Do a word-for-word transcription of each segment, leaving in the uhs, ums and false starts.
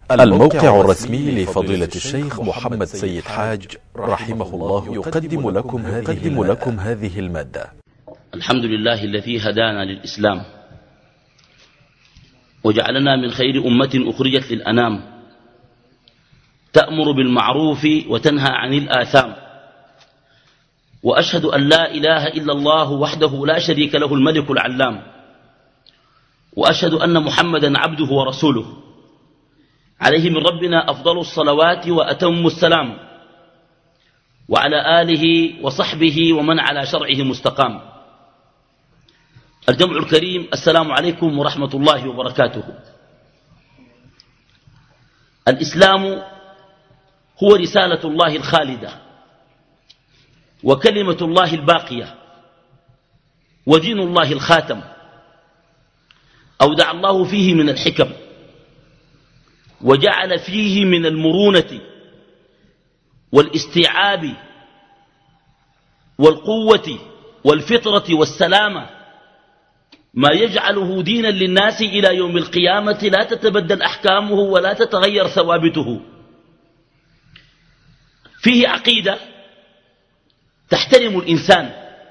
الموقع الرسمي لفضيلة الشيخ محمد سيد حاج رحمه الله يقدم لكم هذه, لكم هذه المادة. الحمد لله الذي هدانا للإسلام وجعلنا من خير أمة أخرجت للأنام تأمر بالمعروف وتنهى عن الآثام، وأشهد أن لا إله إلا الله وحده لا شريك له الملك العلام، وأشهد أن محمدا عبده ورسوله عليه من ربنا أفضل الصلوات وأتم السلام، وعلى آله وصحبه ومن على شرعه مستقام. الجمع الكريم، السلام عليكم ورحمة الله وبركاته. الإسلام هو رسالة الله الخالدة وكلمة الله الباقية ودين الله الخاتم، أودع الله فيه من الحكم وجعل فيه من المرونة والاستيعاب والقوة والفطرة والسلامة ما يجعله دينا للناس إلى يوم القيامة لا تتبدل أحكامه ولا تتغير ثوابته. فيه عقيدة تحترم الإنسان،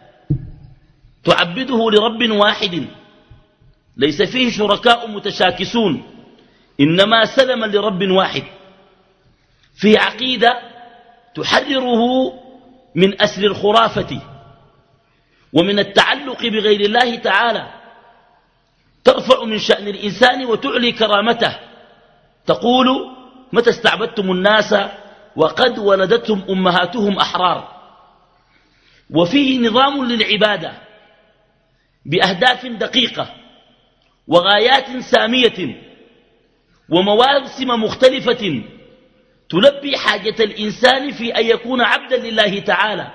تعبده لرب واحد ليس فيه شركاء متشاكسون، إنما سلما لرب واحد. فيه عقيدة تحرره من أسر الخرافة ومن التعلق بغير الله تعالى، ترفع من شأن الإنسان وتعلي كرامته، تقول: متى استعبدتم الناس وقد ولدتهم أمهاتهم أحرار. وفيه نظام للعبادة بأهداف دقيقة وغايات سامية ومواسم مختلفة تلبي حاجة الإنسان في أن يكون عبدا لله تعالى.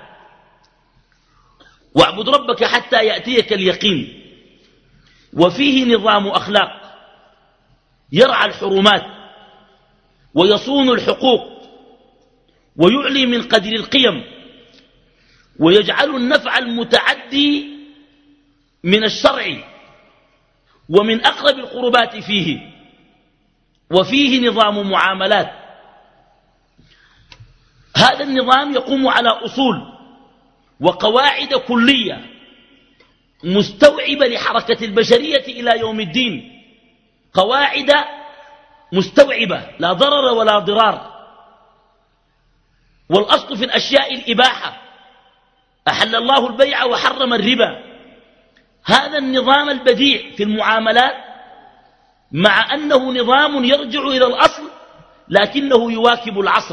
واعبد ربك حتى يأتيك اليقين. وفيه نظام أخلاق يرعى الحرمات ويصون الحقوق ويعلي من قدر القيم ويجعل النفع المتعدي من الشرع ومن أقرب القربات فيه. وفيه نظام معاملات، هذا النظام يقوم على أصول وقواعد كلية مستوعبة لحركة البشرية إلى يوم الدين، قواعد مستوعبة لا ضرر ولا ضرار. والأصل في الأشياء الإباحة، أحل الله البيع وحرم الربا. هذا النظام البديع في المعاملات مع أنه نظام يرجع إلى الأصل لكنه يواكب العصر.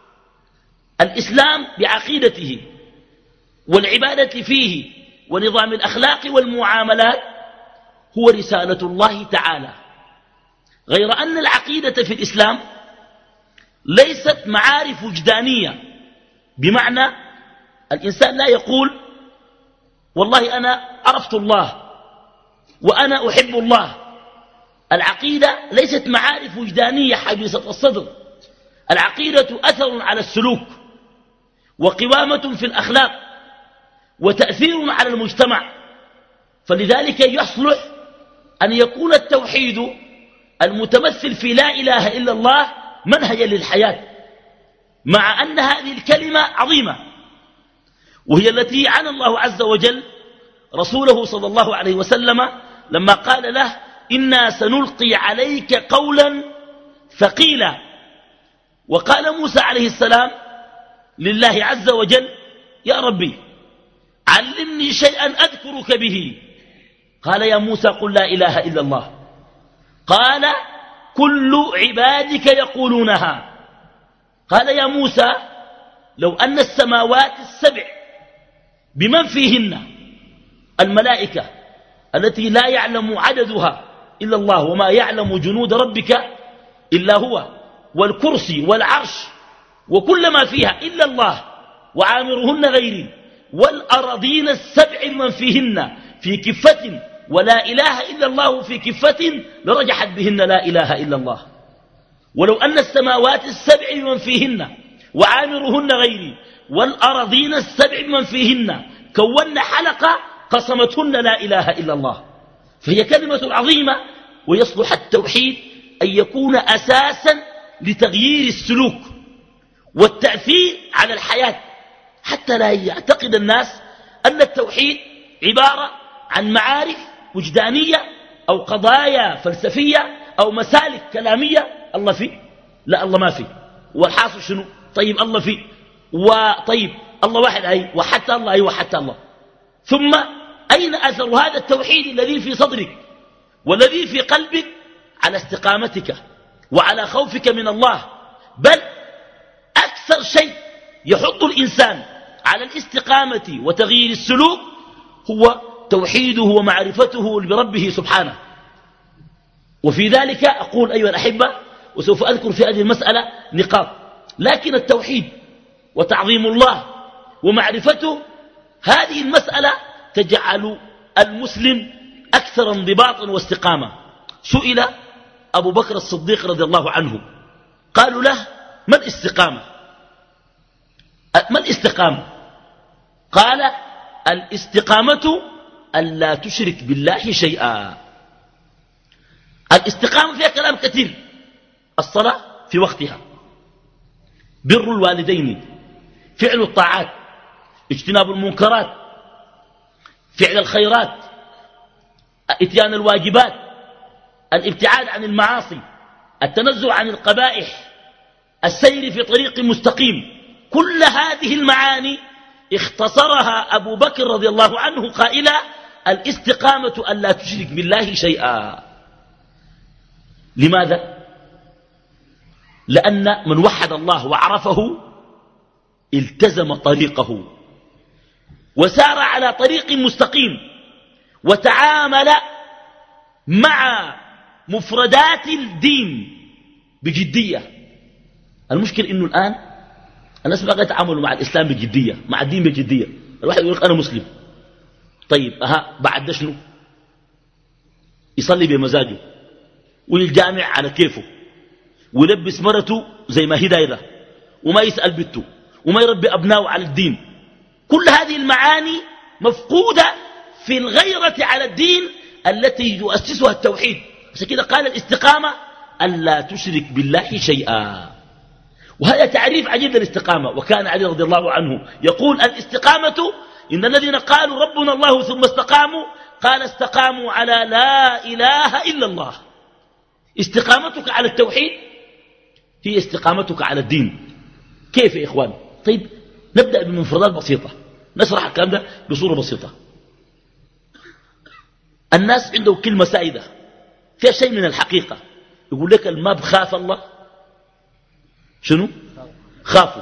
الإسلام بعقيدته والعبادة فيه ونظام الأخلاق والمعاملات هو رسالة الله تعالى، غير أن العقيدة في الإسلام ليست معارف وجدانية، بمعنى الإنسان لا يقول: والله أنا عرفت الله وأنا أحب الله. العقيدة ليست معارف وجدانية حبيسة الصدر، العقيدة أثر على السلوك وقوامة في الأخلاق وتأثير على المجتمع. فلذلك يصلح أن يكون التوحيد المتمثل في لا إله إلا الله منهجا للحياة، مع أن هذه الكلمة عظيمة، وهي التي عنى الله عز وجل رسوله صلى الله عليه وسلم لما قال له: إنا سنلقي عليك قولا ثقيلا. وقال موسى عليه السلام لله عز وجل: يا ربي علمني شيئا أذكرك به. قال: يا موسى قل لا إله إلا الله. قال: كل عبادك يقولونها. قال: يا موسى لو أن السماوات السبع بمن فيهن، الملائكة التي لا يعلم عددها إلا الله وما يعلم جنود ربك إلا هو، والكرسي والعرش وكل ما فيها إلا الله وعامرهن غيري، والأراضين السبع من فيهن في كفة ولا إله إلا الله في كفة لرجحت بهن لا إله إلا الله. ولو أن السماوات السبع من فيهن وعامرهن غيري والأراضين السبع من فيهن كون حلقة قسمتهن لا إله إلا الله. فهي كلمة عظيمة، ويصلح التوحيد أن يكون أساسا لتغيير السلوك والتأثير على الحياة، حتى لا يعتقد الناس أن التوحيد عبارة عن معارف وجدانية أو قضايا فلسفية أو مسالك كلامية. الله فيه؟ لا، الله ما فيه. والحاصل شنو؟ طيب الله فيه، وطيب الله واحد، أي وحتى الله، أي وحتى الله. ثم أين أثر هذا التوحيد الذي في صدرك والذي في قلبك على استقامتك وعلى خوفك من الله؟ بل أكثر شيء يحض الإنسان على الاستقامة وتغيير السلوك هو توحيده ومعرفته بربه سبحانه. وفي ذلك أقول أيها الأحبة، وسوف أذكر في هذه المسألة نقاط، لكن التوحيد وتعظيم الله ومعرفته هذه المسألة تجعل المسلم أكثر انضباطا واستقامة. سئل أبو بكر الصديق رضي الله عنه، قالوا له: ما الاستقامة؟ ما الاستقامة؟ قال: الاستقامة ألا تشرك بالله شيئا. الاستقامة فيها كلام كثير: الصلاة في وقتها، بر الوالدين، فعل الطاعات، اجتناب المنكرات، فعل الخيرات، اتيان الواجبات، الابتعاد عن المعاصي، التنزه عن القبائح، السير في طريق مستقيم. كل هذه المعاني اختصرها أبو بكر رضي الله عنه قائلا: الاستقامة ألا تشرك بالله شيئا. لماذا؟ لأن من وحد الله وعرفه التزم طريقه وسار على طريق مستقيم وتعامل مع مفردات الدين بجدية. المشكل إنه الآن الناس بقى يتعاملوا مع الإسلام بجدية، مع الدين بجدية. الواحد يقول لك أنا مسلم، طيب أها بعد شنو؟ يصلي بمزاجه ويجامع على كيفه ويلبس مرته زي ما هي دايرة وما يسأل بنته وما يربي أبنائه على الدين. كل هذه المعاني مفقودة في الغيرة على الدين التي يؤسسها التوحيد. عشان كده قال الاستقامة ألا تشرك بالله شيئا. وهذا تعريف عجيب للاستقامة. وكان علي رضي الله عنه يقول: الاستقامة إن الذين قالوا ربنا الله ثم استقاموا قال استقاموا على لا إله إلا الله. استقامتك على التوحيد هي استقامتك على الدين. كيف يا إخوان؟ طيب نبدأ بمفردات بسيطة، نشرح الكلام ده بصورة بسيطة. الناس عندهم كلمة سائدة فيها شيء من الحقيقة، يقول لك ما بخاف الله شنو؟ خافوا.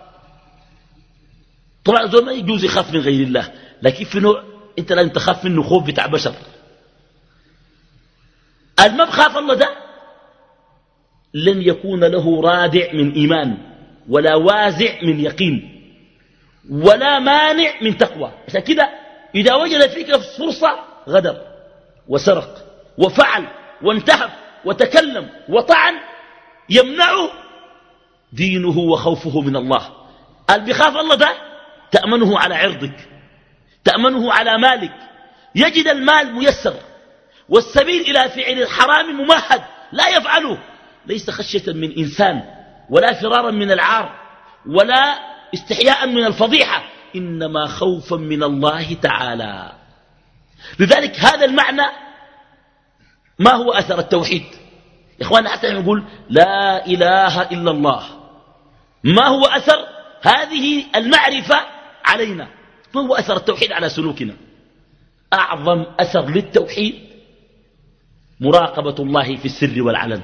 طبعا زول ما يجوز يخاف من غير الله، لكن في نوع انت لا تخاف منه خوف بتاع بشر. ما بخاف الله ده لن يكون له رادع من إيمان ولا وازع من يقين ولا مانع من تقوى. عشان كده إذا وجد فيك فرصة غدر وسرق وفعل وانتهب وتكلم وطعن يمنعه دينه وخوفه من الله. قال بخاف الله ده تأمنه على عرضك، تأمنه على مالك، يجد المال ميسر والسبيل إلى فعل الحرام ممهد لا يفعله، ليس خشية من إنسان ولا فرارا من العار ولا استحياء من الفضيحة، إنما خوفا من الله تعالى. لذلك هذا المعنى ما هو أثر التوحيد يا إخواننا؟ حتى نقول لا إله إلا الله، ما هو أثر هذه المعرفة علينا؟ ما هو أثر التوحيد على سلوكنا؟ أعظم أثر للتوحيد مراقبة الله في السر والعلن.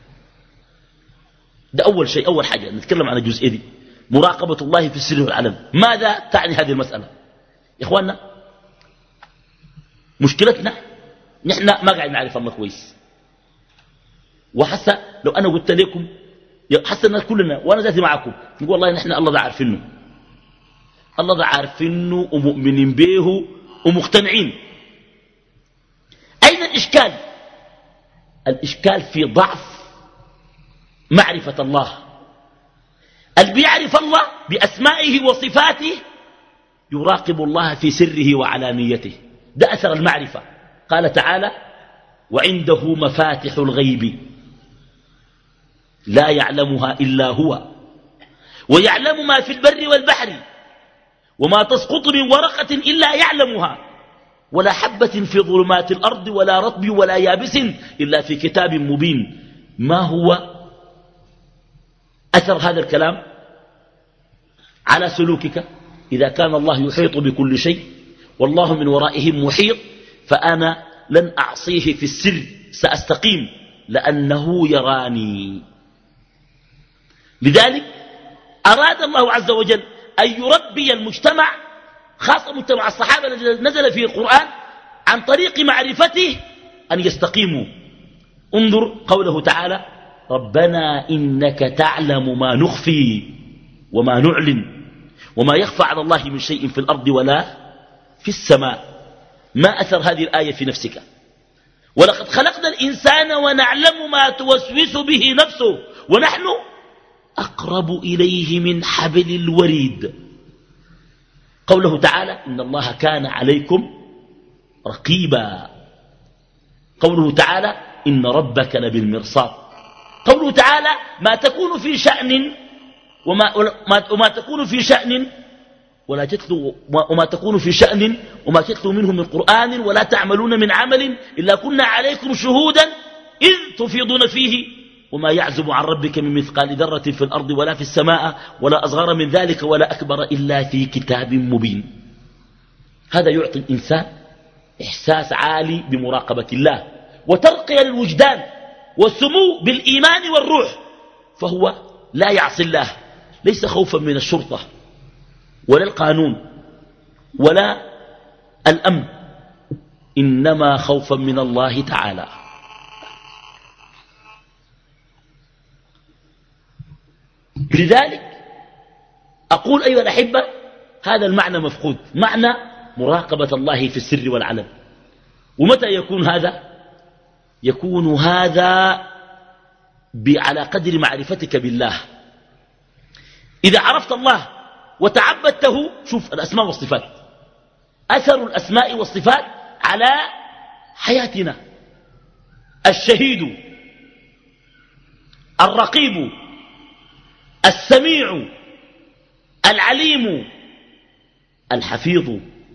ده أول شيء، أول حاجة نتكلم عن الجزئية دي، مراقبة الله في السر والعلن. ماذا تعني هذه المسألة يا إخواننا؟ مشكلتنا نحن ما قاعد نعرف الله كويس. وحسا لو أنا قلت لكم، حسا الناس كلنا وأنا ذاتي معكم نقول والله نحن الله ده عارفينه، الله ده عارفينه ومؤمنين به ومقتنعين. أين الإشكال؟ الإشكال في ضعف معرفة الله. اللي بيعرف الله بأسمائه وصفاته يراقب الله في سره وعلانيته، ده أثر المعرفة. قال تعالى: وعنده مفاتح الغيب لا يعلمها إلا هو، ويعلم ما في البر والبحر، وما تسقط من ورقة إلا يعلمها، ولا حبة في ظلمات الأرض ولا رطب ولا يابس إلا في كتاب مبين. ما هو أثر هذا الكلام على سلوكك؟ إذا كان الله يحيط بكل شيء والله من ورائهم محيط، فأنا لن أعصيه في السر، سأستقيم لأنه يراني. لذلك أراد الله عز وجل أن يربي المجتمع، خاصة مجتمع الصحابة الذي نزل فيه القرآن، عن طريق معرفته أن يستقيموا. انظر قوله تعالى: ربنا إنك تعلم ما نخفي وما نعلن وما يخفى على الله من شيء في الأرض ولا في السماء. ما أثر هذه الآية في نفسك؟ ولقد خلقنا الإنسان ونعلم ما توسوس به نفسه ونحن أقرب إليه من حبل الوريد. قوله تعالى: إن الله كان عليكم رقيبا. قوله تعالى: إن ربك لبالمرصاد. قوله تعالى: ما تكون في شأن وما, وما تكون في شأن ولا تتلو وما تكون في شأن وما تتلو منه من قرآن ولا تعملون من عمل إلا كنا عليكم شهودا إذ تفيضون فيه وما يعزب عن ربك من مثقال ذرة في الأرض ولا في السماء ولا أصغر من ذلك ولا أكبر إلا في كتاب مبين. هذا يعطي الإنسان إحساس عالي بمراقبة الله وترقية للوجدان والسمو بالإيمان والروح، فهو لا يعصي الله، ليس خوفا من الشرطة ولا القانون ولا الأمن، إنما خوفا من الله تعالى. لذلك أقول أيها الأحبة، هذا المعنى مفقود، معنى مراقبة الله في السر والعلن. ومتى يكون هذا؟ يكون هذا على قدر معرفتك بالله. إذا عرفت الله وتعبدته، شوف الأسماء والصفات، أثر الأسماء والصفات على حياتنا. الشهيد، الرقيب، السميع، العليم، الحفيظ،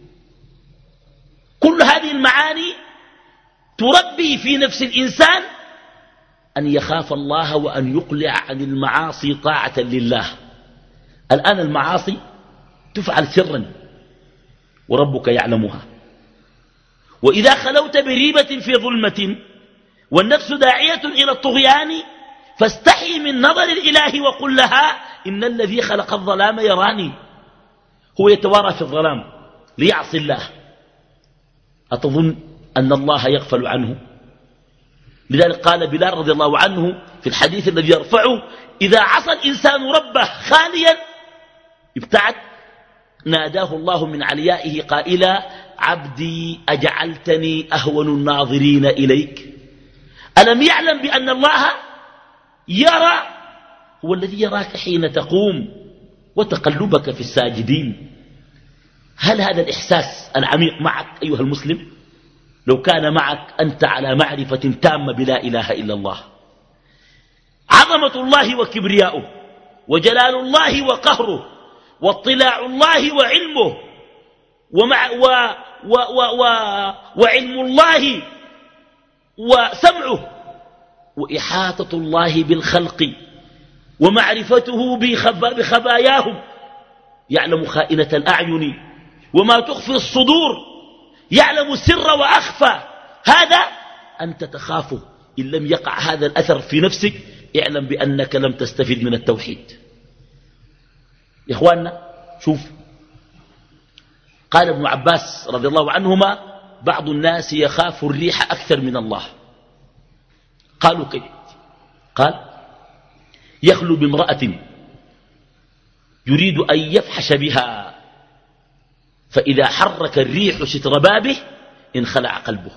كل هذه المعاني تربي في نفس الإنسان أن يخاف الله وأن يقلع عن المعاصي طاعة لله. الآن المعاصي تفعل سرا وربك يعلمها، وإذا خلوت بريبة في ظلمة والنفس داعية إلى الطغيان فاستحي من نظر الإله وقل لها إن الذي خلق الظلام يراني. هو يتوارى في الظلام ليعصي الله، أتظن أن الله يغفل عنه؟ لذلك قال بلال رضي الله عنه في الحديث الذي يرفعه: إذا عصى الإنسان ربه خاليا ابتعد ناداه الله من عليائه قائلا: عبدي أجعلتني أهون الناظرين إليك. ألم يعلم بأن الله يرى؟ هو الذي يراك حين تقوم وتقلبك في الساجدين. هل هذا الإحساس العميق معك أيها المسلم؟ لو كان معك أنت على معرفة تامة بلا إله إلا الله، عظمة الله وكبرياؤه وجلال الله وقهره واطلاع الله وعلمه ومع و و و و وعلم الله وسمعه وإحاطة الله بالخلق ومعرفته بخباياهم، يعلم خائنة الأعين وما تخفي الصدور، يعلم السر وأخفى. هذا أنت تخافه. إن لم يقع هذا الأثر في نفسك اعلم بأنك لم تستفد من التوحيد. يا إخواننا شوف، قال ابن عباس رضي الله عنهما: بعض الناس يخاف الريح أكثر من الله. قالوا كيف؟ قال: يخلو بامرأة يريد أن يفحش بها، فإذا حرك الريح ستر بابه انخلع قلبه.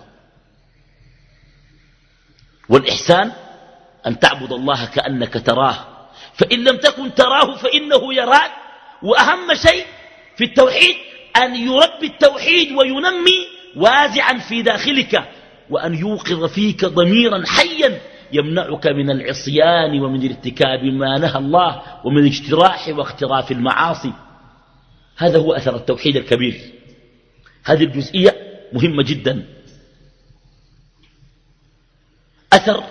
والإحسان أن تعبد الله كأنك تراه، فإن لم تكن تراه فإنه يراك. وأهم شيء في التوحيد أن يربي التوحيد وينمي وازعا في داخلك، وأن يوقظ فيك ضميرا حيا يمنعك من العصيان ومن ارتكاب ما نهى الله ومن اجتراح واقتراف المعاصي. هذا هو أثر التوحيد الكبير. هذه الجزئية مهمة جدا. أثر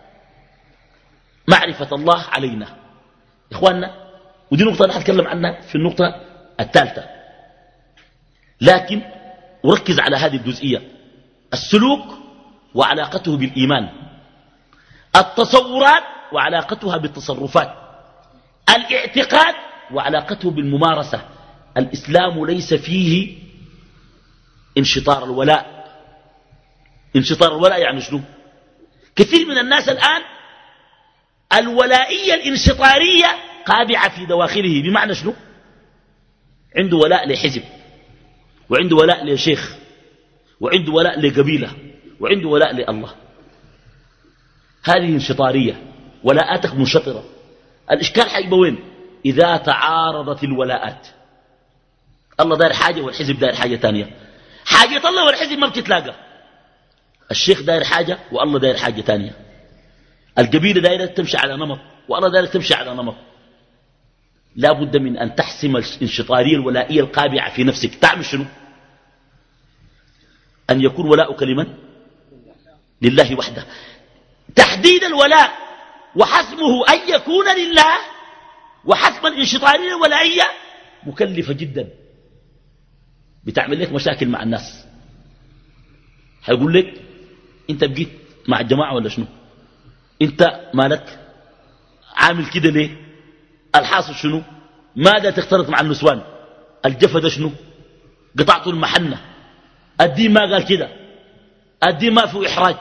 معرفة الله علينا إخواننا، ودي نقطة أنا أتكلم عنها في النقطة الثالثة، لكن أركز على هذه الجزئية: السلوك وعلاقته بالإيمان، التصورات وعلاقتها بالتصرفات، الاعتقاد وعلاقته بالممارسة. الإسلام ليس فيه انشطار الولاء. انشطار الولاء يعني شنو؟ كثير من الناس الآن الولائية الانشطارية قابعة في دواخله. بمعنى شنو؟ عنده ولاء لحزب، وعنده ولاء لشيخ، وعنده ولاء لقبيلة، وعنده ولاء لله. هذه انشطارية، ولاءاتك منشطرة. الإشكال حيبقى وين؟ إذا تعارضت الولاءات. الله داير حاجة والحزب داير حاجة تانية، حاجة الله والحزب ما بتتلاقى. الشيخ داير حاجة والله داير حاجة تانية، القبيلة دايرة تمشي على نمط والله دايرة تمشي على نمط. لا بد من أن تحسم الانشطارية الولائية القابعة في نفسك. تعمل شنو؟ أن يكون ولاؤك لمن؟ لله وحده. تحديد الولاء وحسمه أن يكون لله، وحسم الانشطارية الولائية مكلفة جدا، بتعمل لك مشاكل مع الناس. هيقول لك انت بقيت مع الجماعة ولا شنو؟ انت مالك عامل كده ليه؟ الحاصل شنو؟ ماذا تختلط مع النسوان؟ الجفة ده شنو؟ قطعته المحنة. الدين ما قال كده، الدين ما فيه إحراج.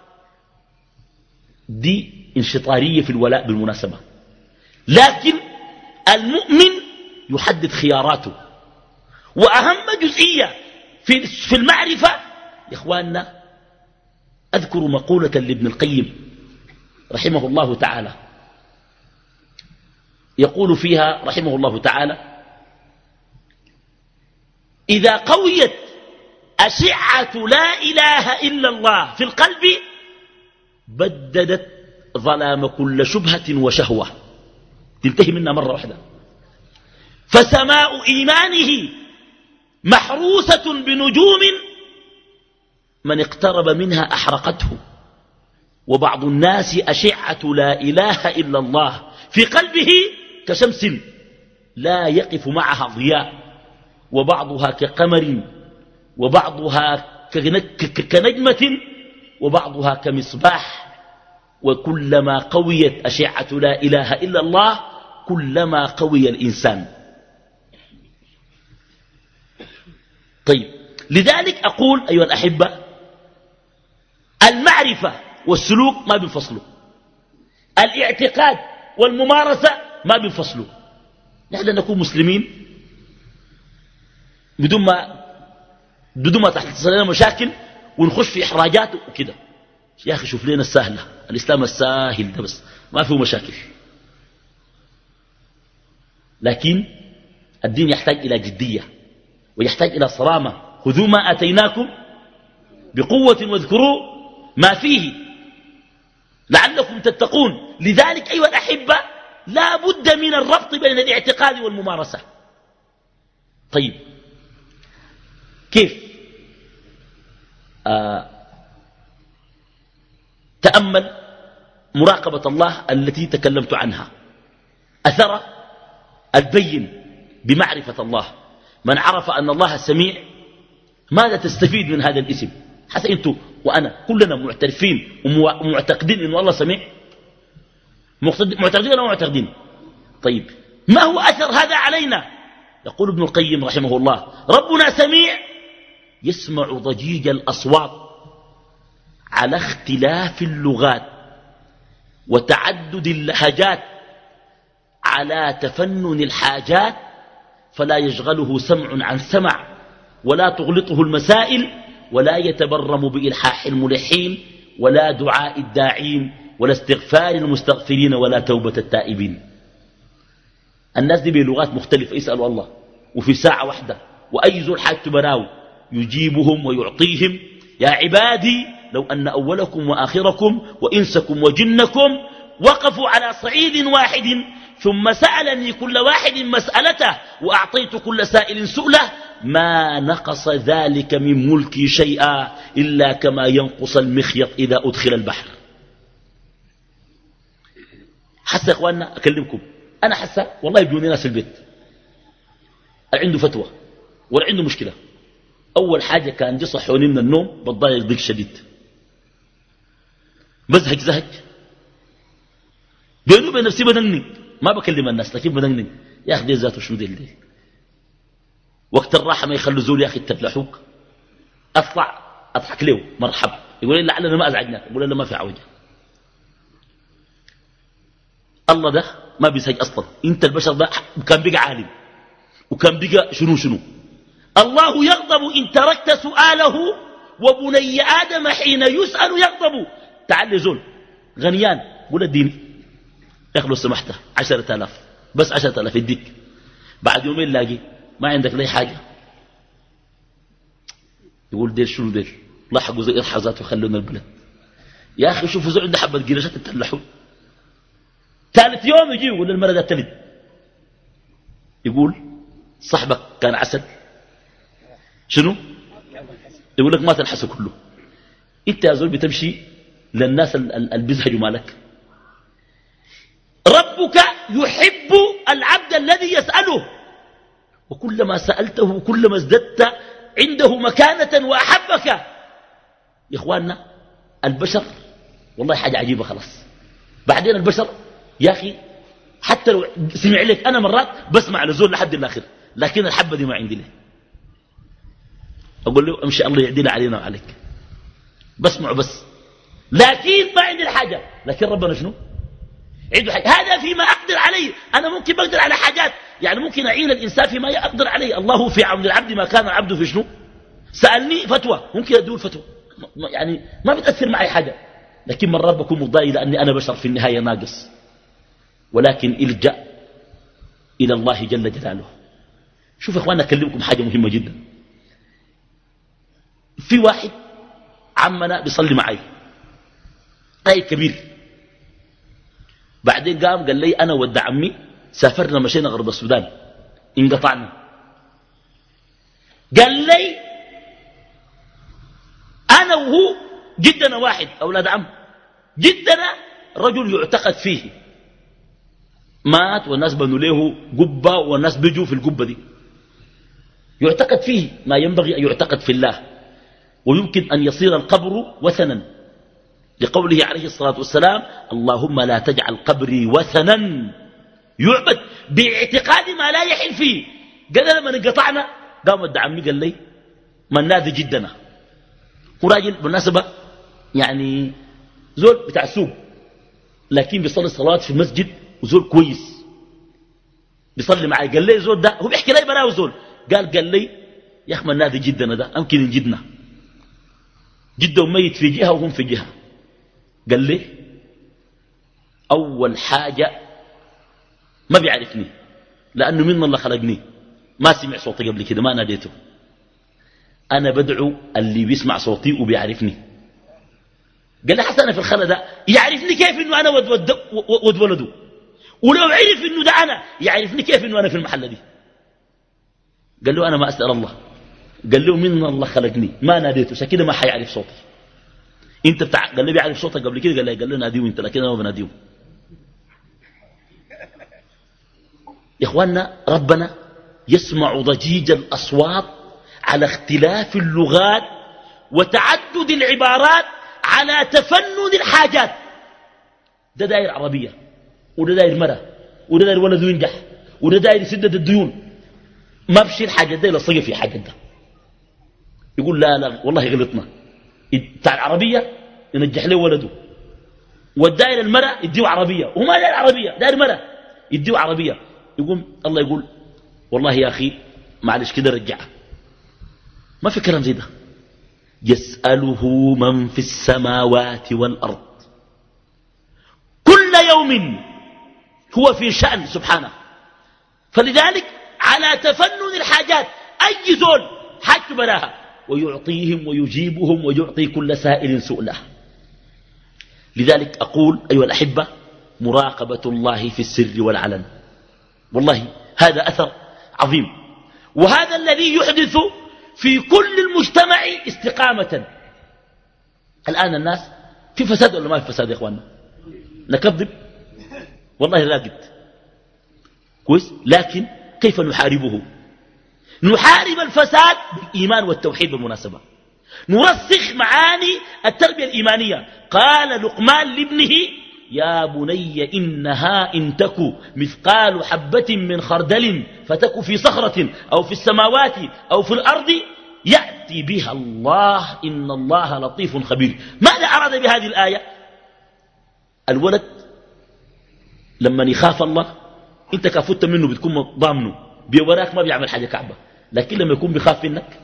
دي انشطارية في الولاء بالمناسبة. لكن المؤمن يحدد خياراته. وأهم جزئية في في المعرفة يا إخواننا، أذكر مقولة لابن القيم رحمه الله تعالى، يقول فيها رحمه الله تعالى: إذا قويت أشعة لا إله إلا الله في القلب بددت ظلام كل شبهة وشهوة. تنتهي منها مرة واحدة. فسماء إيمانه محروسة بنجوم من اقترب منها أحرقته. وبعض الناس أشعة لا إله إلا الله في قلبه كشمس لا يقف معها ضياء، وبعضها كقمر، وبعضها كنجمة، وبعضها كمصباح. وكلما قويت أشعة لا إله إلا الله كلما قوي الإنسان. طيب، لذلك أقول أيها الأحبة، المعرفة والسلوك ما بينفصلوا، الاعتقاد والممارسة ما بينفصلوا. نحن نكون مسلمين بدون ما بدون ما تحصل لنا مشاكل ونخش في إحراجات وكده. يا أخي شوف لنا السهلة، الإسلام الساهل ده بس ما فيه مشاكل. لكن الدين يحتاج إلى جدية ويحتاج إلى صرامة. خذوا ما أتيناكم بقوة واذكروا ما فيه لعلكم تتقون. لذلك أيها الأحبة، لا بد من الربط بين الاعتقاد والممارسة. طيب، كيف؟ آه تأمل مراقبة الله التي تكلمت عنها، أثر البين بمعرفة الله. من عرف أن الله سميع، ماذا تستفيد من هذا الاسم؟ حتى أنتم وأنا كلنا معترفين ومعتقدين أن الله سميع، معتقدين أو معتقدين. طيب، ما هو أثر هذا علينا؟ يقول ابن القيم رحمه الله: ربنا سميع يسمع ضجيج الأصوات على اختلاف اللغات وتعدد اللهجات، على تفنن الحاجات، فلا يشغله سمع عن سمع، ولا تغلطه المسائل، ولا يتبرم بإلحاح الملحين، ولا دعاء الداعين، ولا استغفار المستغفرين، ولا توبة التائبين. الناس دي بلغات مختلفة يسألوا الله، وفي ساعة واحدة، وأي زول حاجته براو يجيبهم ويعطيهم. يا عبادي لو أن أولكم وآخركم وإنسكم وجنكم وقفوا على صعيد واحد ثم سألني كل واحد مسألته وأعطيت كل سائل سؤله ما نقص ذلك من ملكي شيئا إلا كما ينقص المخيط إذا أدخل البحر. حسا يا إخواننا أكلمكم، أنا حسا والله يبيوني ناس البيت عنده فتوى ولا عنده مشكلة. أول حاجة كان جي صحوني من النوم بتضايق ضيق شديد، بزهق زهق بيني وبين نفسي بدنني، ما بكلم الناس لكن بدنني يا أخي دي ذاته شنو ديل ديل. وقت الراحة ما يخلوا زول يا أخي تفلحوك، أطلع أضحك له مرحب، يقول لي لعلنا ما أزعجناك، يقول لي ما في عوجة. الله ده ما بيزهق أصلا. أنت البشر ده كان بقى عالم وكان بقى شنو شنو. الله يغضب إن تركت سؤاله وبني آدم حين يسأل يغضب. تعال لي زول غنيان قول اديني يا أخي لو سمحت عشرة آلاف بس عشرة آلاف يديك، بعد يومين لاقي ما عندك لي حاجة، يقول دير شنو دير لاحقوا زي إرحازات وخلونا البلد. يا أخي شوفوا زول عنده حبة قرشات تتلحوا. ثالث يوم يجي يقول المرة ده تلد، يقول صاحبك كان عسل شنو، يقول لك ما تنحسه كله. انت يا زول بتمشي للناس اللي بيزهجوا مالك. ربك يحب العبد الذي يسأله، وكلما سألته كلما ازددت عنده مكانة وأحبك. يا إخواننا البشر والله حاجة عجيبة خلاص. بعدين البشر يا أخي حتى لو سمع لك، أنا مرات بسمع لزول لحد الآخر لكن الحبة دي ما عندي له، أقول له أمشي الله يعدينا علينا وعليك، بسمع بس لكن ما عندي الحاجة. لكن ربنا شنو عنده حاجة. هذا فيما أقدر عليه. أنا ممكن بقدر على حاجات، يعني ممكن أعين الإنسان فيما أقدر عليه. الله في عون العبد ما كان العبد في شنو. سألني فتوى ممكن أدور الفتوى، يعني ما بتأثر معي حاجة، لكن من رب بكون مضايق لأني أنا بشر في النهاية ناقص. ولكن الجأ إلى الله جل جلاله. شوف يا أخوانا أكلمكم حاجة مهمة جدا. في واحد عمنا بيصلي معي أي كبير، بعدين قام قال لي أنا ود عمي سافرنا مشينا غرب السودان انقطعنا. قال لي أنا وهو جدنا واحد أولاد عم، جدنا رجل يعتقد فيه مات والناس بنوا له قبة والناس بيجوا في القبة دي، يعتقد فيه ما ينبغي أن يعتقد في الله، ويمكن أن يصير القبر وثنا لقوله عليه الصلاة والسلام اللهم لا تجعل قبري وثنا يعبد باعتقاد ما لا يحل فيه. قال لما انقطعنا قام ود عمي قال لي من نادي جدنا، وراجل بالنسبة يعني زول بتاع سوق لكن بيصلي الصلاة في المسجد وزول كويس بيصلي معي. قال لي زول ده هو بيحكي لي براو زول قال قال لي يا أخي من نادي جدنا ده أمكن نجدنا جده ميت في جهة وهم في جهة. قال لي أول حاجة ما بيعرفني لأنه من الله خلقني، ما سمع صوتي قبل كده ما ناديته. أنا بدعو اللي بيسمع صوتي وبيعرفني. قال لي حسنا أنا في الخلا ده يعرفني كيف إنه أنا ود, ود, ود ولده، ولو عرف إنه ده أنا يعرفني كيف إنه أنا في المحل دي. قال له أنا ما أسأل الله، قال له من الله خلقني ما ناديته سكده ما حيعرف صوتي. انت بتاع قال لي بيعرف صوتك قبل كده، قال لي قال له ناديه انت لكن انا ما بناديه. يا اخواننا ربنا يسمع ضجيج الاصوات على اختلاف اللغات وتعدد العبارات على تفنن الحاجات. ده داير عربيه وده داير مره وده داير ولد ينجح وده داير يسدد الديون، ما بشي الحاجات دي لصقي في حاجات ده. يقول لا لا والله غلطنا. بتاع العربية ينجح له ولده، والدائر المرأة يديه عربية وما داير عربية داير مرأة يديه عربية. يقول الله يقول والله يا أخي معلش كده رجعها. ما في كلام زي ده. يسأله من في السماوات والأرض كل يوم هو في شأن سبحانه. فلذلك على تفنن الحاجات أي زول حاجته براها ويعطيهم ويجيبهم ويعطي كل سائل سؤله. لذلك أقول أيها الأحبة مراقبة الله في السر والعلن، والله هذا أثر عظيم، وهذا الذي يحدث في كل المجتمع استقامة. الآن الناس في فساد ولا ما في فساد يا إخواننا؟ نكذب والله راقد كويس، لكن كيف نحاربه؟ نحارب الفساد بالإيمان والتوحيد بالمناسبة، نرسخ معاني التربية الإيمانية. قال لقمان لابنه يا بني إنها إن تك مثقال حبة من خردل فتك في صخرة أو في السماوات أو في الأرض يأتي بها الله إن الله لطيف خبير. ماذا أراد بهذه الآية؟ الولد لما يخاف الله انت كافت منه بتكون ضامنه بوراك ما بيعمل حاجة كعبة، لكن لما يكون بيخاف منك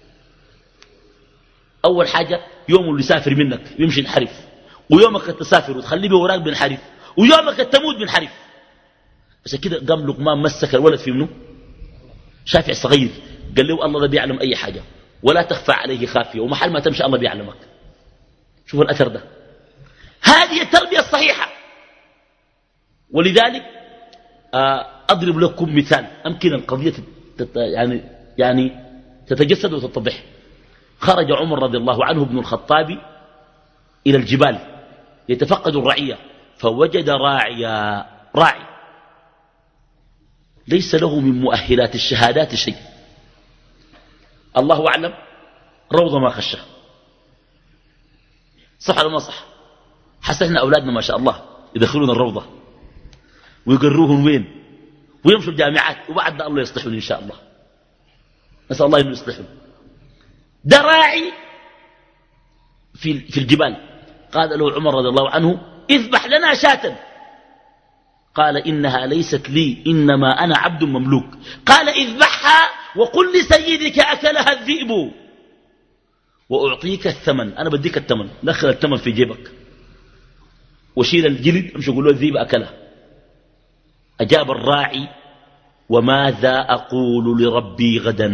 أول حاجة يوم اللي يسافر منك يمشي ينحرف، ويومك تسافر وتخليه بوراك بينحرف، ويومك تموت بينحرف. عشان كده قام لقمان مسك الولد في منه شافع صغير قال له الله ده بيعلم أي حاجة ولا تخفى عليه خافية، ومحل ما تمشي الله بيعلمك. شوف الأثر ده، هذه التربية الصحيحة. ولذلك أضرب لكم مثال أمكن القضية تت يعني يعني تتجسد وتتضح. خرج عمر رضي الله عنه بن الخطاب إلى الجبال يتفقد الرعية، فوجد راعيا راعي ليس له من مؤهلات الشهادات شيء، الله أعلم روضة ما خشه، صح ولا ما صح؟ حسنا أولادنا ما شاء الله يدخلون الروضة ويقروهم وين ويمشوا الجامعات، وبعد الله يصلحون إن شاء الله، نسأل الله إنه يصلحون. ده راعي في, في الجبال. قال له عمر رضي الله عنه اذبح لنا شاة. قال إنها ليست لي إنما أنا عبد مملوك. قال اذبحها وقل لسيدك أكلها الذئب وأعطيك الثمن، أنا بديك الثمن، دخل الثمن في جيبك وشيل الجلد امشي قول له الذئب أكلها. أجاب الراعي وماذا أقول لربي غدا؟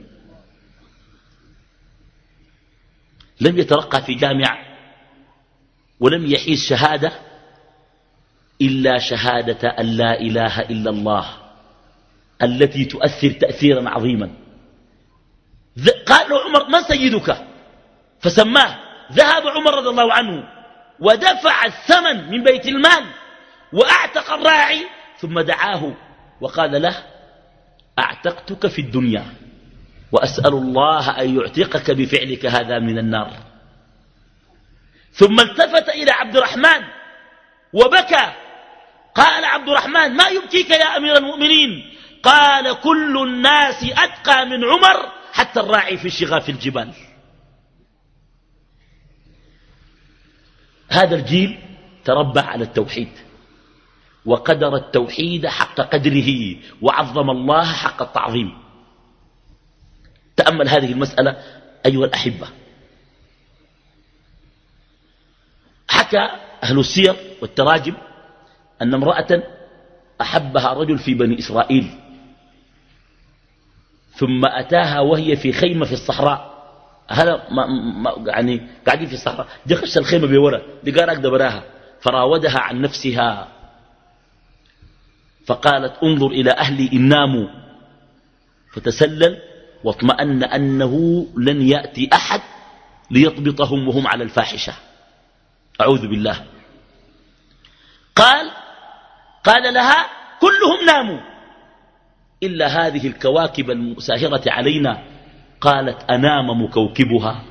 لم يترقى في جامعة ولم يحيز شهادة إلا شهادة أن لا إله إلا الله التي تؤثر تأثيرا عظيما. قال له عمر من سيدك؟ فسماه. ذهب عمر رضي الله عنه ودفع الثمن من بيت المال وأعتق الراعي، ثم دعاه وقال له أعتقتك في الدنيا وأسأل الله أن يعتقك بفعلك هذا من النار. ثم التفت إلى عبد الرحمن وبكى. قال عبد الرحمن ما يبكيك يا أمير المؤمنين؟ قال كل الناس أتقى من عمر حتى الراعي في شغاف الجبال. هذا الجيل تربى على التوحيد وقدر التوحيد حق قدره وعظم الله حق التعظيم. تأمل هذه المسألة أيها الأحبة. حكى أهل السير والتراجم أن امرأة أحبها رجل في بني إسرائيل، ثم أتاها وهي في خيمة في الصحراء. هذا ما ما يعني قاعدين في الصحراء، دي خش الخيمة بورا لقى راكده براها، فراودها عن نفسها فقالت انظر إلى أهلي إن ناموا، فتسلل واطمأن أنه لن يأتي أحد ليضبطهم وهم على الفاحشة، أعوذ بالله. قال قال لها كلهم ناموا إلا هذه الكواكب المساهرة علينا. قالت أنام مكوكبها؟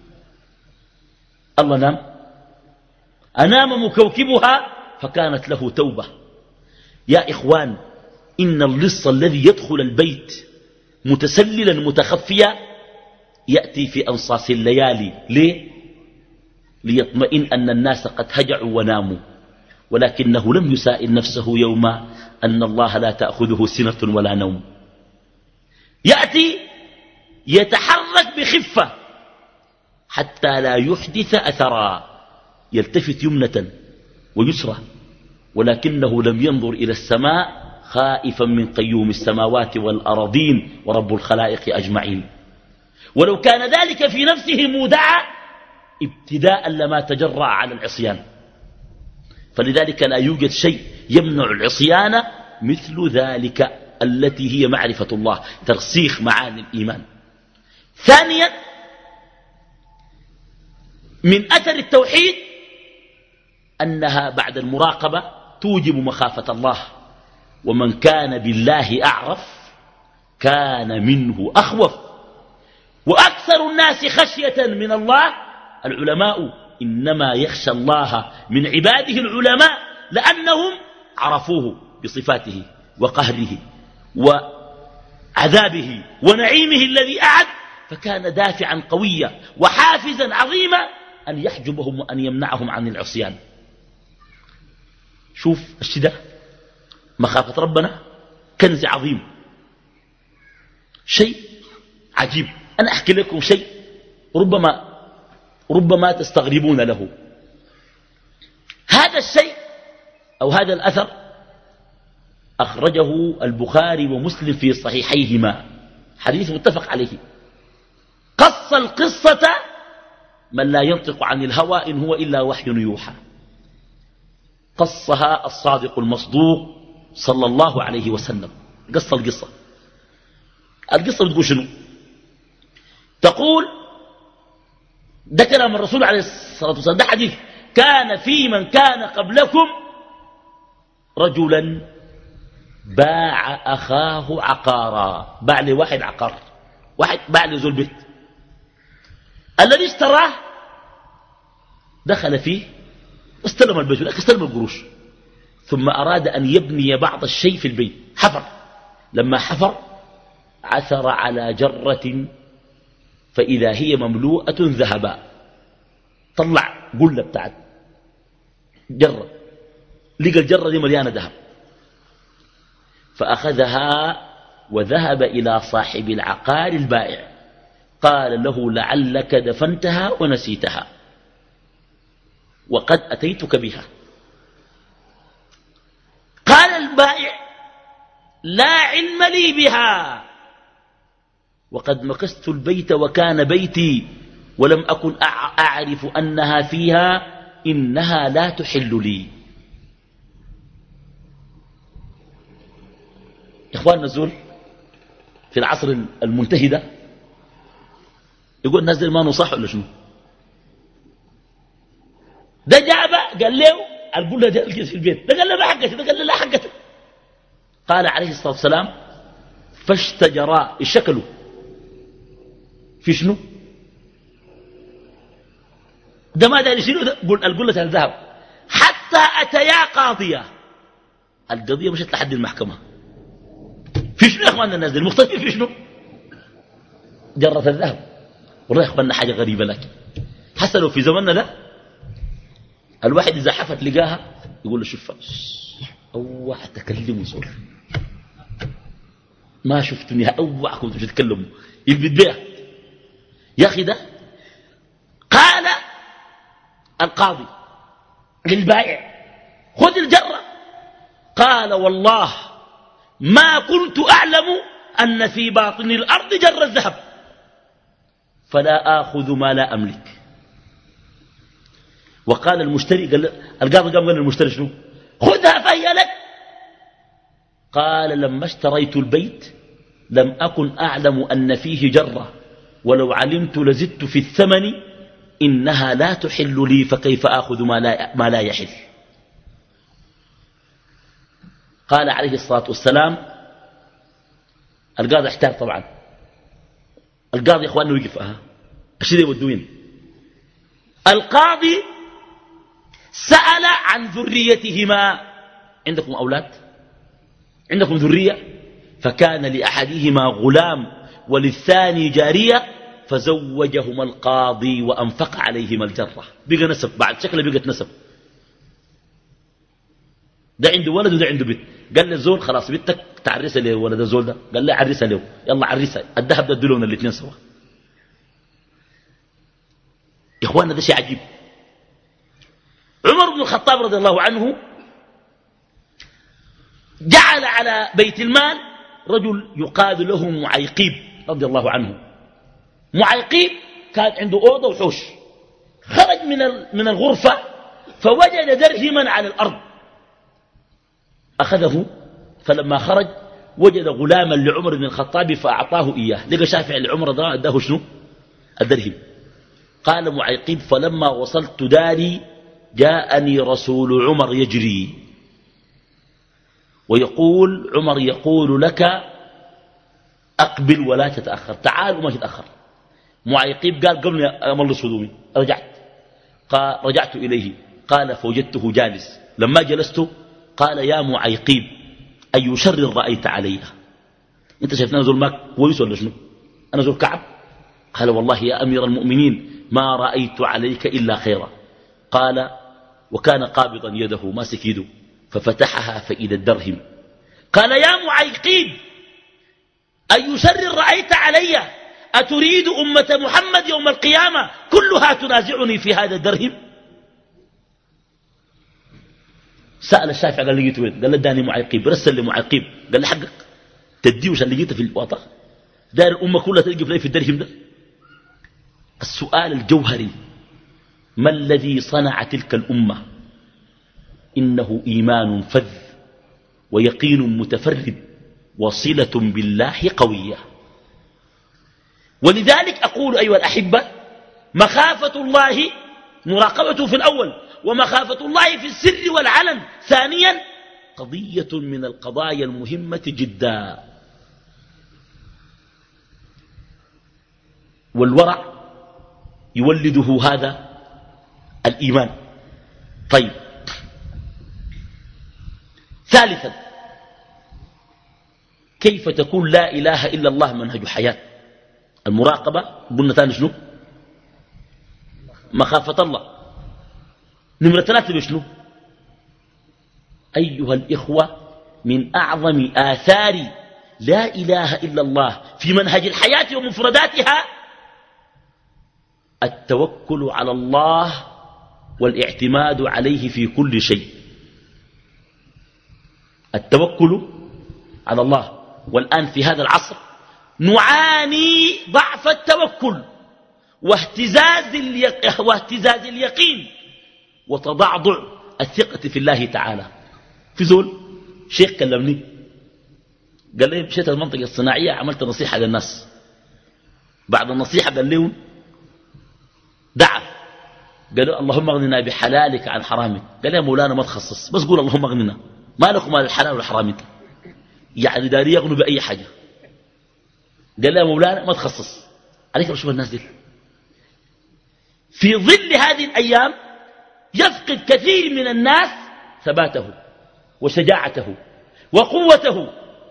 الله نام؟ أنام مكوكبها؟ فكانت له توبة. يا إخوان إن اللص الذي يدخل البيت متسللا متخفيا يأتي في أنصاص الليالي. ليه؟ ليطمئن أن الناس قد هجعوا وناموا، ولكنه لم يسائل نفسه يوما أن الله لا تأخذه سنة ولا نوم. يأتي يتحرك بخفة حتى لا يحدث أثرا، يلتفت يمنة ويسرى، ولكنه لم ينظر إلى السماء خائفا من قيوم السماوات والأرضين ورب الخلائق أجمعين. ولو كان ذلك في نفسه مودعا ابتداء لما تجرأ على العصيان. فلذلك لا يوجد شيء يمنع العصيان مثل ذلك التي هي معرفة الله، ترسيخ معاني الإيمان. ثانيا، من أثر التوحيد أنها بعد المراقبة توجب مخافة الله، ومن كان بالله أعرف كان منه أخوف. وأكثر الناس خشية من الله العلماء، إنما يخشى الله من عباده العلماء لأنهم عرفوه بصفاته وقهره وعذابه ونعيمه الذي أعد، فكان دافعا قويا وحافزا عظيما أن يحجبهم وأن يمنعهم عن العصيان. شوف الشدة، مخافة ربنا كنز عظيم، شيء عجيب. أنا أحكي لكم شيء ربما ربما تستغربون له. هذا الشيء أو هذا الأثر أخرجه البخاري ومسلم في صحيحيهما، حديث متفق عليه. قص القصة من لا ينطق عن الهوى إن هو إلا وحي يوحى، قصها الصادق المصدوق صلى الله عليه وسلم. قص القصة القصة بتقول شنو؟ تقول ده كلام الرسول عليه الصلاة والسلام، ده حديث: كان في من كان قبلكم رجلا باع أخاه عقارا، باع لواحد عقار، واحد باع لزول بيت، الذي اشتراه دخل فيه واستلم البيت، لكن استلم القروش، ثم أراد أن يبني بعض الشيء في البيت، حفر. لما حفر عثر على جرة فإذا هي مملوءة ذهبا، طلع قلة بتاعت جرة، لقى الجرة دي مليانة ذهب، فأخذها وذهب إلى صاحب العقار البائع، قال له: لعلك دفنتها ونسيتها وقد أتيتك بها. قال البائع: لا علم لي بها، وقد مكثت البيت وكان بيتي ولم أكن أعرف أنها فيها، إنها لا تحل لي. إخواننا الزول في العصر المنتهي ده يقول الناس دي ما نصح ولا شنو؟ ده جابه قال له القلة دي القيت في البيت، ده قال له ما حقتي، ده قال له لا حقتي. قال عليه الصلاة والسلام: فاشتجرا، الشكلوا في شنو؟ ده ما داري شنو، ده القلة الذهب، حتى أتيا قاضية. القضية مشت لحد المحكمة. في شنو يا اخواننا الناس دي المختلفين في شنو؟ جرة الذهب. والله يا اخواننا حاجة غريبة، لكن حسنوا في زماننا ده الواحد إذا حفت لقاها يقول له: شوف أوعى تكلموا زول، ما شفتني أوعكم تتكلموا، يلبد بيها يا أخي. ده قال القاضي للبائع: خذ الجرة. قال: والله ما كنت أعلم أن في باطن الأرض جر الذهب، فلا آخذ ما لا أملك. وقال المشتري، قال القاضي قام قال للمشتري شنو؟ خذها فهي لك. قال: لما اشتريت البيت لم أكن أعلم أن فيه جرة، ولو علمت لزدت في الثمن، إنها لا تحل لي، فكيف آخذ ما لا, ما لا يحل. قال عليه الصلاة والسلام، القاضي احتار طبعا. القاضي يا اخواننا وقف اها الشيء يودوين. القاضي سأل عن ذريتهما: عندكم أولاد؟ عندكم ذرية؟ فكان لأحدهما غلام وللثاني جارية، فزوجهما القاضي وأنفق عليهما الجرة. بقى نسب، بعد شكله بقت نسب. ده عنده ولد وده عنده بنت. قال للزول: خلاص بنتك تعرسها له ولد الزول ده. قال له: عرسها له، يلا عرسها، الذهب ده ادلونا الاثنين سوا. يا اخواننا ده شيء عجيب. عمر بن الخطاب رضي الله عنه جعل على بيت المال رجل يقال له معيقيب رضي الله عنه، معيقيب كان عنده أوضة وحوش، خرج من من الغرفة فوجد درهما على الأرض، أخذه، فلما خرج وجد غلاما لعمر بن الخطاب فأعطاه إياه. لقى شافع لعمر ده أداه شنو؟ الدرهم. قال معيقيب فلما وصلت داري جاءني رسول عمر يجري ويقول عمر يقول لك أقبل ولا تتأخر، تعال وما تتأخر. معيقيب قال قبل أملص هدومي رجعت، قال رجعت إليه، قال فوجدته جالس. لما جلست قال يا معيقيب أي شر رأيت علي؟ أنت شايفنا نزول ماك كويس ولا شنو؟ أنا زول كعب؟ قال والله يا أمير المؤمنين ما رأيت عليك إلا خيرا. قال وكان قابضا يده ماسك يده ففتحها فإذا الدرهم. قال يا معيقيب أي شر رأيت علي؟ أتريد أمة محمد يوم القيامة كلها تنازعني في هذا الدرهم؟ سأل الشافعي قال لقيته وين؟ قال له اداني معيقيب. رسل لمعيقيب قال له حقك تديه وش اللي لقيته في الوطا؟ دار الأمة كلها تلقي في الدرهم ده. السؤال الجوهري ما الذي صنع تلك الأمة؟ إنه إيمان فذ ويقين متفرد وصلة بالله قوية. ولذلك أقول أيها الأحبة مخافة الله مراقبته في الأول، ومخافة الله في السر والعلن ثانيا، قضية من القضايا المهمة جدا. والورع يولده هذا الإيمان. طيب ثالثا كيف تكون لا إله إلا الله منهج حياة؟ المراقبة قلنا ثاني شنو؟ مخافة الله. نمرة ثلاثة بشنو؟ أيها الإخوة من أعظم آثار لا إله إلا الله في منهج الحياة ومفرداتها التوكل على الله والاعتماد عليه في كل شيء. التوكل على الله. والآن في هذا العصر نعاني ضعف التوكل واهتزاز, اليق... واهتزاز اليقين وتضعضع الثقة في الله تعالى. في زول شيخ كلمني قال لي مشيت المنطقة الصناعية عملت نصيحة للناس، بعد النصيحة قال لهم دعا، قالوا اللهم اغننا بحلالك عن حرامك. قال يا مولانا ما تخصص، بس قول اللهم اغننا، ما لكم مال الحلال والحرام، يعني داري يغنوا بأي حاجة. قال يا مولانا ما تخصص عليك بشوف الناس دي. في ظل هذه الأيام يفقد كثير من الناس ثباته وشجاعته وقوته،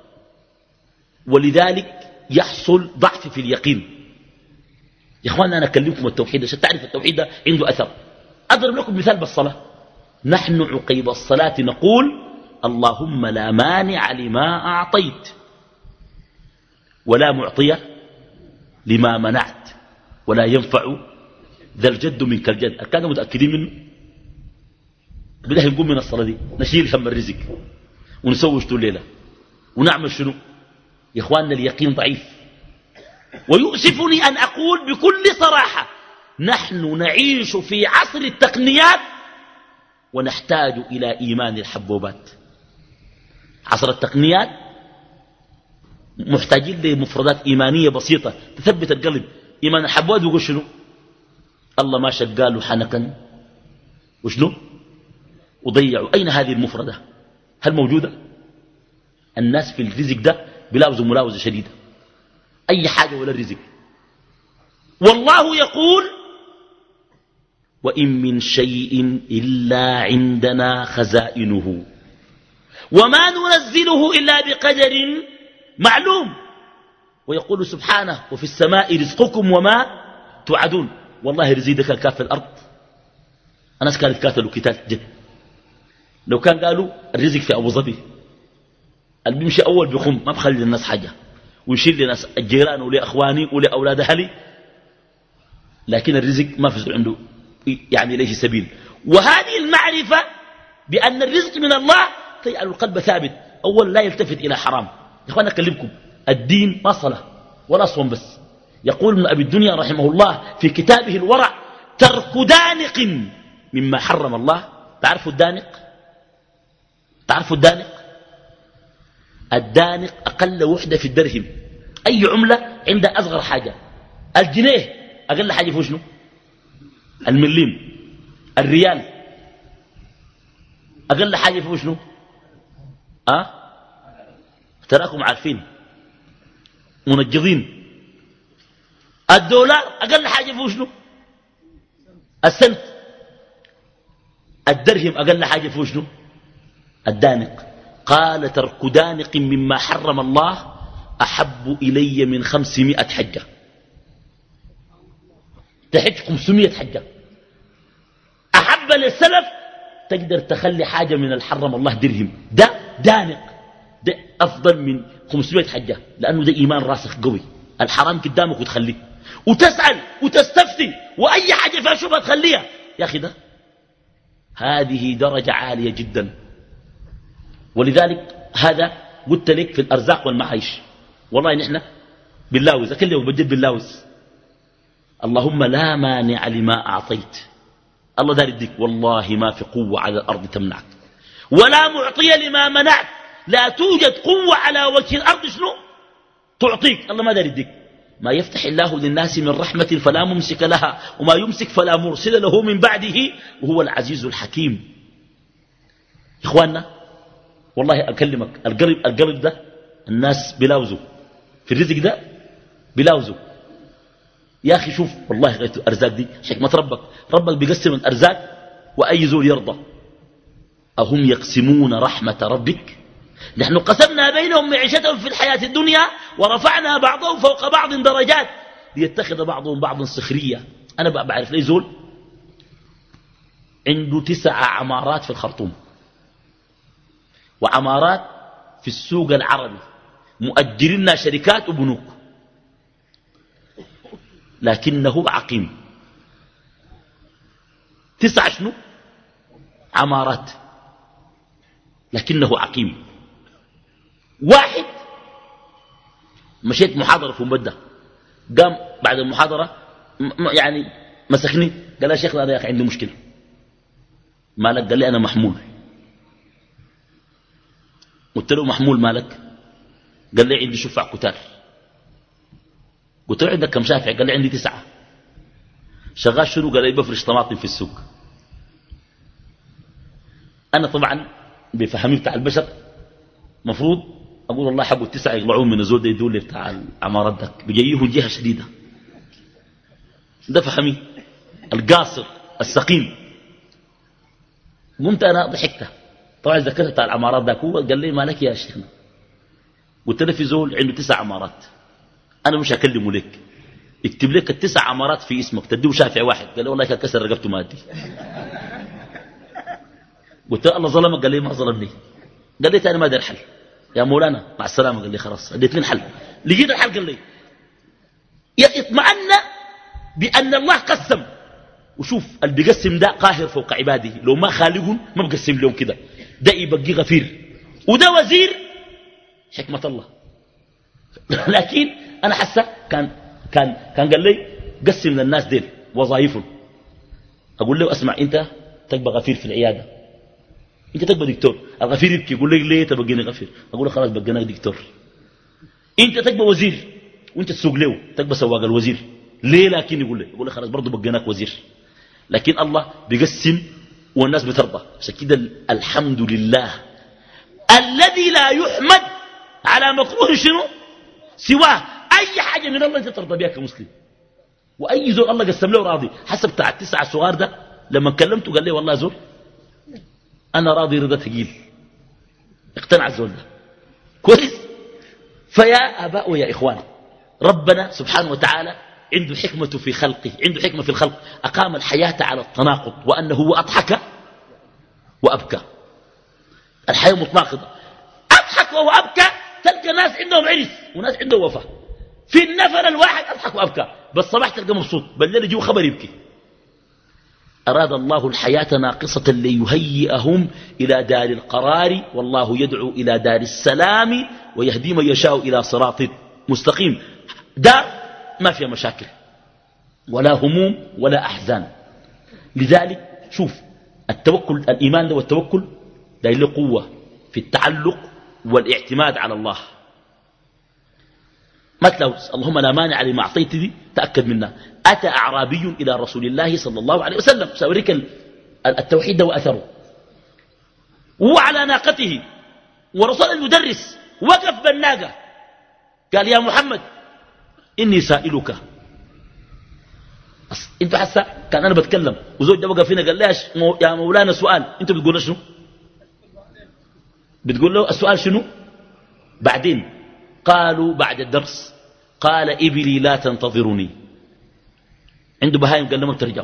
ولذلك يحصل ضعف في اليقين. يا اخوانا انا اكلمكم التوحيد عشان تعرف التوحيد عنده اثر. اضرب لكم مثال بالصلاه. نحن عقيب الصلاه نقول اللهم لا مانع لما اعطيت ولا معطي لما منعت ولا ينفع ذا الجد منك الجد. كانوا متاكدين منه. بدنا نقوم من الصلاه دي نشيل هم الرزق ونسوي شتو الليله ونعمل شنو؟ يا اخواننا اليقين ضعيف. ويؤسفني أن أقول بكل صراحة نحن نعيش في عصر التقنيات ونحتاج إلى إيمان الحبوبات. عصر التقنيات محتاجين لمفردات إيمانية بسيطة تثبت القلب. إيمان الحبوبات يقول شنو؟ الله ما شقاله حنكا وشنو وضيعوا. أين هذه المفردة؟ هل موجودة؟ الناس في الرزق ده بلاوزوا ملاوزة شديدة، أي حاجة ولا الرزق. والله يقول وإن من شيء إلا عندنا خزائنه وما ننزله إلا بقدر معلوم. ويقول سبحانه وفي السماء رزقكم وما توعدون. والله رزيدك كان كاف في الأرض الناس كانت كاتلوا كتاب جد. لو كان قالوا الرزق في أبو ظبي اللي بيمشي أول بيخم ما بخلي للناس حاجة ويشيل لناس الجيران ولأخواني ولأولاد أهلي، لكن الرزق ما في عنده يعني إليه سبيل. وهذه المعرفة بأن الرزق من الله تجعل القلب ثابت. أول لا يلتفت إلى حرام. يا أخوانا أكلمكم الدين ما صلاة ولا صوم بس، يقول ابن أبي الدنيا رحمه الله في كتابه الورع: ترك دانق مما حرم الله. تعرفوا الدانق؟ تعرفوا الدانق؟ الدانق أقل وحدة في الدرهم. أي عملة عندها أصغر حاجة. الجنيه أقل حاجة فيه شنو؟ المليم. الريال أقل حاجة فيه شنو؟ أه؟ تراكم عارفين منجضين. الدولار أقل حاجة فيه شنو؟ السنت. الدرهم أقل حاجة فيه شنو؟ الدانق. قال: ترك دانق مما حرم الله أحب إلي من خمسمائة حجة. تحج خمسمائة حجة. أحب للسلف تقدر تخلي حاجة من الحرم الله درهم. ده دانق، ده أفضل من خمسمائة حجة، لأنه ده إيمان راسخ قوي. الحرام قدامك وتخليه وتسأل وتستفتي، وأي حاجة فيها شبهة تخليها. يا أخي ده هذه درجة عالية جدا. ولذلك هذا قلت لك في الأرزاق والمعايش. والله نحن باللاوز أكل يوم بجد باللاوز. اللهم لا مانع لما أعطيت. الله دار يديك، والله ما في قوة على الأرض تمنعك، ولا معطي لما منعت. لا توجد قوة على وجه الأرض شنو تعطيك. الله ما دار يديك. ما يفتح الله للناس من رحمة فلا ممسك لها، وما يمسك فلا مرسل له من بعده، وهو العزيز الحكيم. إخواننا والله أكلمك، القلب القلب ده الناس بلاوزوا في الرزق ده بلاوزوا. يا أخي شوف، والله غيرت الأرزاق دي حكمة ربك. ربك بيقسم الأرزاق وأي زول يرضى. أهم يقسمون رحمة ربك؟ نحن قسمنا بينهم معيشتهم في الحياة الدنيا ورفعنا بعضهم فوق بعض درجات ليتخذ بعضهم بعضا سخرية. أنا بقى بعرف ليه زول عنده تسع عمارات في الخرطوم وعمارات في السوق العربي، مؤجرين شركات وبنوك، لكنه عقيم. تسع شنو عمارات لكنه عقيم. واحد مشيت محاضرة في مبدة، قام بعد المحاضرة يعني مسكني قال: يا شيخ أنا يا أخي عندي مشكلة. مالك؟ قال لي: أنا محمول. قلت له: محمول مالك؟ قال لي: عندي شفع كتار. قلت له: عندك كم شافع؟ قال لي: عندي تسعة. شغال شنو؟ قال لي: بفرش طماطم في السوق. أنا طبعا بفهمي بتاع البشر مفروض أقول والله حقوا التسعة يطلعون من الزول ده يدول لي بتاع العمارات ده بيجيه جهة شديدة. ده فهمي القاصر السقيم. قمت أنا ضحكت طبعا ذكرت بتاع العمارات ده. هو قال لي: مالك يا شيخنا؟ قلت له: في زول عنده تسع عمارات، أنا مش هكلمه لك، اكتب لك التسع عمارات في اسمك تديه شافع واحد. قال لي: والله كان كسر رقبته ما أدي. قلت له: الله ظلمك؟ قال لي: ما ظلمني. قال لي: أنا ما دار حل يا مولانا، مع السلامة. قال لي: خلاص اديت لي الحل. لقيت الحل. قال لي: اطمأن بأن الله قسم. وشوف اللي بيقسم ده قاهر فوق عباده، لو ما خالقهم ما بقسم لهم كده. ده يبقى غفير وده وزير، حكمة الله. لكن أنا حاسة كان كان كان قال لي: قسم للناس ديل وظائفهم. أقول له: أسمع، أنت تبقى غفير في العيادة، أنت تبقى دكتور. الغفير يبكي يقول لي: ليه تبقيني غفير؟ أقول له: خلاص بقيناك دكتور. أنت تبقى وزير وأنت تسوق له، تبقى سواق الوزير. ليه؟ لكن يقول لي يقول لي: خلاص برضه بقيناك وزير. لكن الله بيقسم والناس بترضى. عشان كده الحمد لله الذي لا يحمد على مكروه شنو سواه. أي حاجة من الله أنت ترضى بها كمسلم، وأي زول الله قسم له راضي. حسب بتاع التسعة الصغار ده لما كلمته قال لي: والله زول أنا راضي رضا ثقيل. اقتنع الزول ده كويس. فيا آباء ويا إخوان، ربنا سبحانه وتعالى عنده حكمة في خلقه، عنده حكمة في الخلق. أقام الحياة على التناقض، وأنه هو أضحك وأبكى. الحياة متناقضة، أضحك وهو أبكى. تلقى ناس عندهم عرس وناس عندهم وفاة. في النفر الواحد أضحك وأبكى، بس صباح تلقى مبسوط، بالليل يجيو خبر يبكي. أراد الله الحياة ناقصة ليهيئهم إلى دار القرار، والله يدعو إلى دار السلام ويهدي من يشاء إلى صراط مستقيم. دار ما فيها مشاكل ولا هموم ولا أحزان. لذلك شوف التوكل، الإيمان ده والتوكل ده له قوة في التعلق والاعتماد على الله. مثلا اللهم لا مانع لما أعطيت دي تأكد منها. أتى أعرابي إلى رسول الله صلى الله عليه وسلم، سأوريك التوحيد ده وأثره، وهو على ناقته ورسول المدرس وقف بالناقة قال يا محمد إني سائلك. انتوا حسا كان أنا بتكلم وزوج ده وقف هنا قال ليش يا مولانا سؤال، انتوا بتقول له شنو؟ بتقول له السؤال شنو؟ بعدين قالوا بعد الدرس قال إبلي لا تنتظرني. عنده بهايم قال له ما بترجعوا.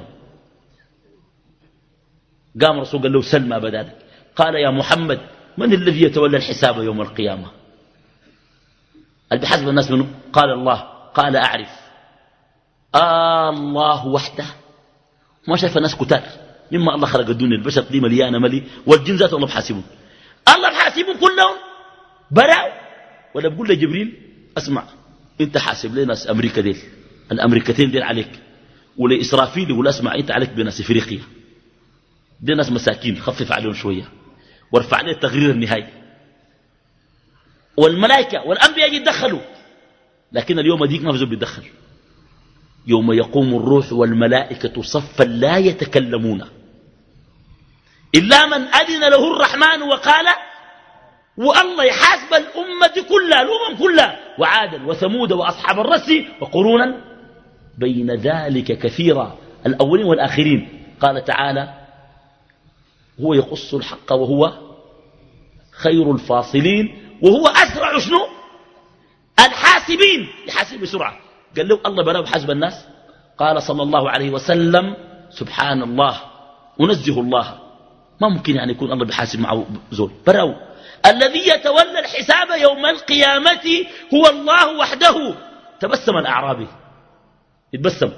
قام الرسول قال له سل ما بدا لك. قال يا محمد من الذي يتولى الحساب يوم القيامة؟ قال بحسب الناس منه؟ قال الله. قال أعرف. آه الله وحده. ما شايف الناس كتار مما الله خلق الدنيا، البشر دي مليانة ملي والجن ذات الله بحاسبون، الله بحاسبون كلهم براو. ولا بقول لجبريل اسمع انت حاسب لي ناس امريكا ديل، الامريكتين ديل عليك، ولا اسرافيل يقول اسمع انت عليك بناس افريقيا دي ناس مساكين خفف عليهم شويه وارفع عليه التقرير النهائي. والملائكه والانبياء يتدخلوا، لكن اليوم ديك ما في زول بيتدخل. يوم يقوم الروح والملائكه صفا لا يتكلمون الا من اذن له الرحمن وقال. والله يحاسب الأمة كلها، الأمم كلها، وعادا وثمود وأصحاب الرس وقرونا بين ذلك كثيرا، الأولين والآخرين. قال تعالى هو يقص الحق وهو خير الفاصلين وهو أسرع شنو الحاسبين، يحاسب بسرعة. قال له الله بلا بحسب الناس. قال صلى الله عليه وسلم سبحان الله ونزه الله، ما ممكن يعني يكون الله بحاسب معه زول براو. الذي يتولى الحساب يوم القيامة هو الله وحده. تبسم الأعرابي، اتبسم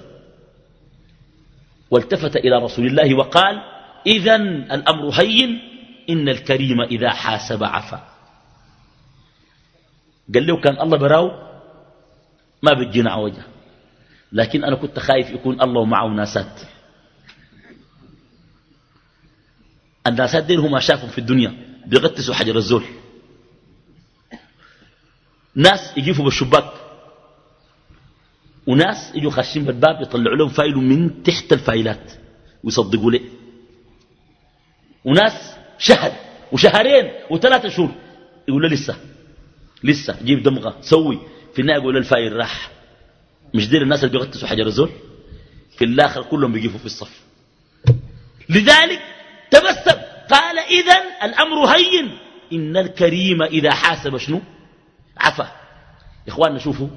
والتفت إلى رسول الله وقال إذن الأمر هين، إن الكريم إذا حاسب عفا. قال له كان الله براو ما بتجينا عوجة، لكن أنا كنت خايف يكون الله معه ناسات. الناسات دين هم شافهم في الدنيا بيغتسوا حجر الزول، ناس يجيفوا بالشباك وناس يجوا خاشين بالباب يطلعوا لهم فايل من تحت الفايلات ويصدقوا ليه، وناس شهر وشهرين وثلاثة شهور يقول له لسه لسه جيب دمغة سوي، في النهاية يقول له الفايل راح. مش دير الناس اللي بيغتسوا حجر الزول في الآخر كلهم بيجيفوا في الصف. لذلك تبسم قال إذن الأمر هين، إن الكريم إذا حاسب شنو عفا. يا إخواننا شوفوا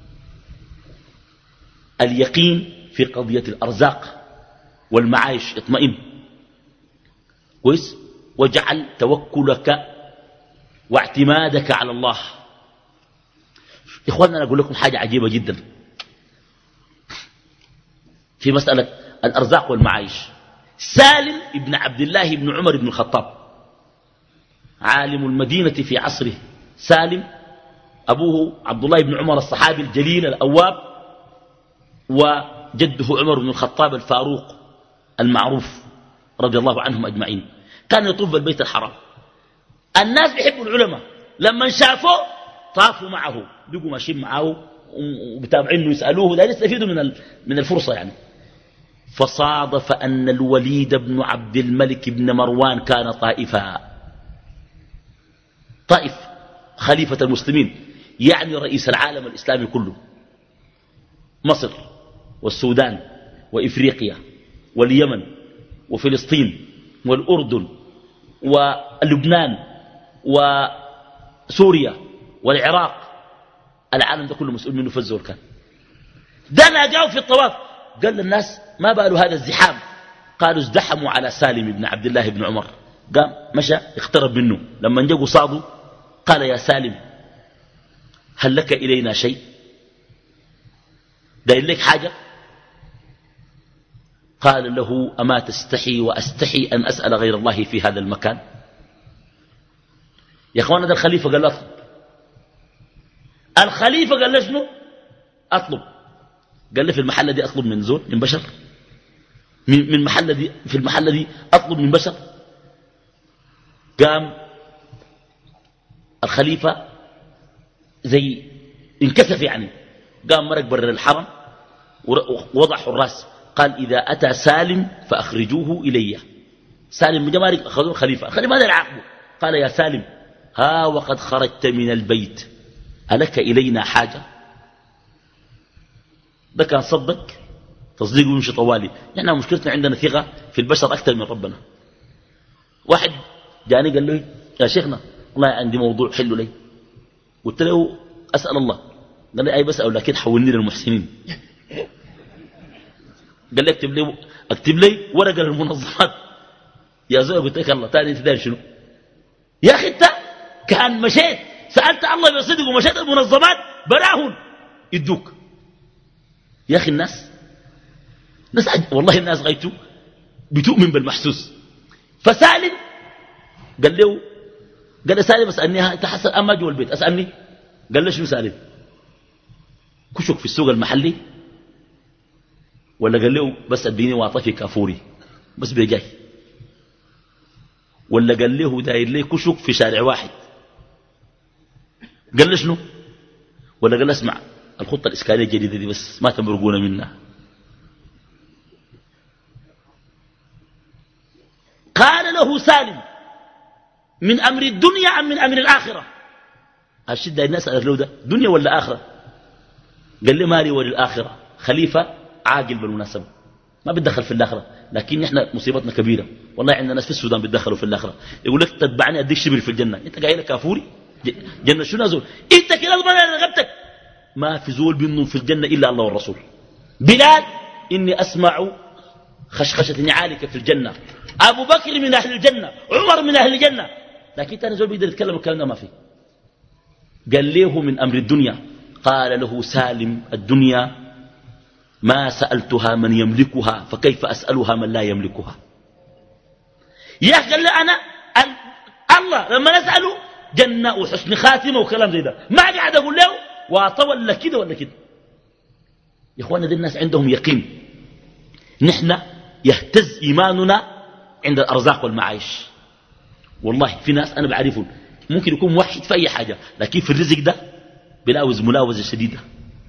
اليقين في قضية الأرزاق والمعايش اطمئن كويس، واجعل توكلك واعتمادك على الله. يا إخواننا أنا أقول لكم حاجة عجيبة جدا في مسألة الأرزاق والمعايش. سالم ابن عبد الله بن عمر بن الخطاب عالم المدينة في عصره، سالم أبوه عبد الله بن عمر الصحابي الجليل الأواب، وجده عمر بن الخطاب الفاروق المعروف رضي الله عنهم أجمعين. كان يطوف بالبيت الحرام، الناس بيحبوا العلماء، لما شافوه طافوا معه، بيقوا ماشيين معه وبتابعينه يسألوه لا يستفيدوا من من الفرصة يعني. فصادف أن الوليد بن عبد الملك بن مروان كان طائفا، طائف خليفة المسلمين يعني رئيس العالم الإسلامي كله، مصر والسودان وإفريقيا واليمن وفلسطين والأردن ولبنان وسوريا والعراق، العالم ده كله مسؤول منه. فزور كان ده لاقاه في الطواف، قال للناس ما بالوا هذا الزحام، قالوا ازدحموا على سالم بن عبد الله بن عمر. قام مشى اقترب منه، لما جاءوا صادوا قال يا سالم هل لك إلينا شيء؟ داير لك حاجة؟ قال له أما تستحي وأستحي أن أسأل غير الله في هذا المكان؟ يا أخوانا ده الخليفة قال له أطلب، الخليفة قال له شنو؟ أطلب. قال لي في المحلة دي أطلب من زول من بشر، من من محلة دي في المحلة دي أطلب من بشر. قام الخليفة زي انكسف يعني، قام مرق برر الحرم ووضع حراس، قال إذا أتى سالم فأخرجوه إلي. سالم من جمارك أخذوه الخليفة، الخليفة ماذا يعاقبه؟ قال يا سالم ها وقد خرجت من البيت ألك إلينا حاجة؟ ده كان صدق تصديقه يمشي طوالي. نحن مشكلتنا عندنا ثقة في البشر أكثر من ربنا. واحد جاني قال له يا شيخنا والله عندي موضوع حلو لي، قلت له أسأل الله. قال لي أي بسأل لكن حولني للمحسنين. قال لي اكتب لي اكتب لي ورقة للمنظمات. يا زوج قلت لك الله تاني انت داير شنو يا أخي؟ انت كان مشيت سألت الله بصدق ومشيت المنظمات براهن يدوك. يا أخي الناس ناس عج... والله الناس غايته بتؤمن بالمحسوس. فسالم قال له قال له سالم اسألني انت حسن أما جوا البيت أسألني. قال له شنو سالم؟ كشك في السوق المحلي ولا قال له بس اديني واطفي كافوري بس بيجاي، ولا قال له داير لي كشك في شارع واحد؟ قال له شنو؟ ولا قال له اسمع الخطة الإسكانية الجديدة دي بس ما تمرقونا منها. قال له سالم من أمر الدنيا أم من أمر الآخرة؟ الشدة الناس قالت له ده دنيا ولا آخرة؟ قال لي مالي وللآخرة، خليفة عاقل بالمناسبة ما بتدخل في الآخرة، لكن احنا مصيبتنا كبيرة والله. عندنا ناس في السودان بتدخلوا في الآخرة، يقول لك تتبعني أديك شبر في الجنة. انت قايل كافوري جنة شنو زول؟ انت كده اضمن انا رغبتك. ما في زول بينهم في الجنة إلا الله والرسول. بلال إني أسمع خشخشة نعالك في الجنة، أبو بكر من أهل الجنة، عمر من أهل الجنة، لكن تاني زول بيقدر يتكلم الكلام ده ما فيه. قال له من أمر الدنيا. قال له سالم الدنيا ما سألتها من يملكها فكيف أسألها من لا يملكها؟ يا أخي قال له أنا الله لما نسأله جنة وحسن خاتمة وكلام زي ده ما قاعد أقول له واطا ولا كده ولا كده. يا إخوانا دي الناس عندهم يقين. نحن يهتز إيماننا عند الأرزاق والمعايش. والله في ناس أنا بعرفهم ممكن يكون موحد في أي حاجة لكن في الرزق ده بلاوز ملاوزة شديدة.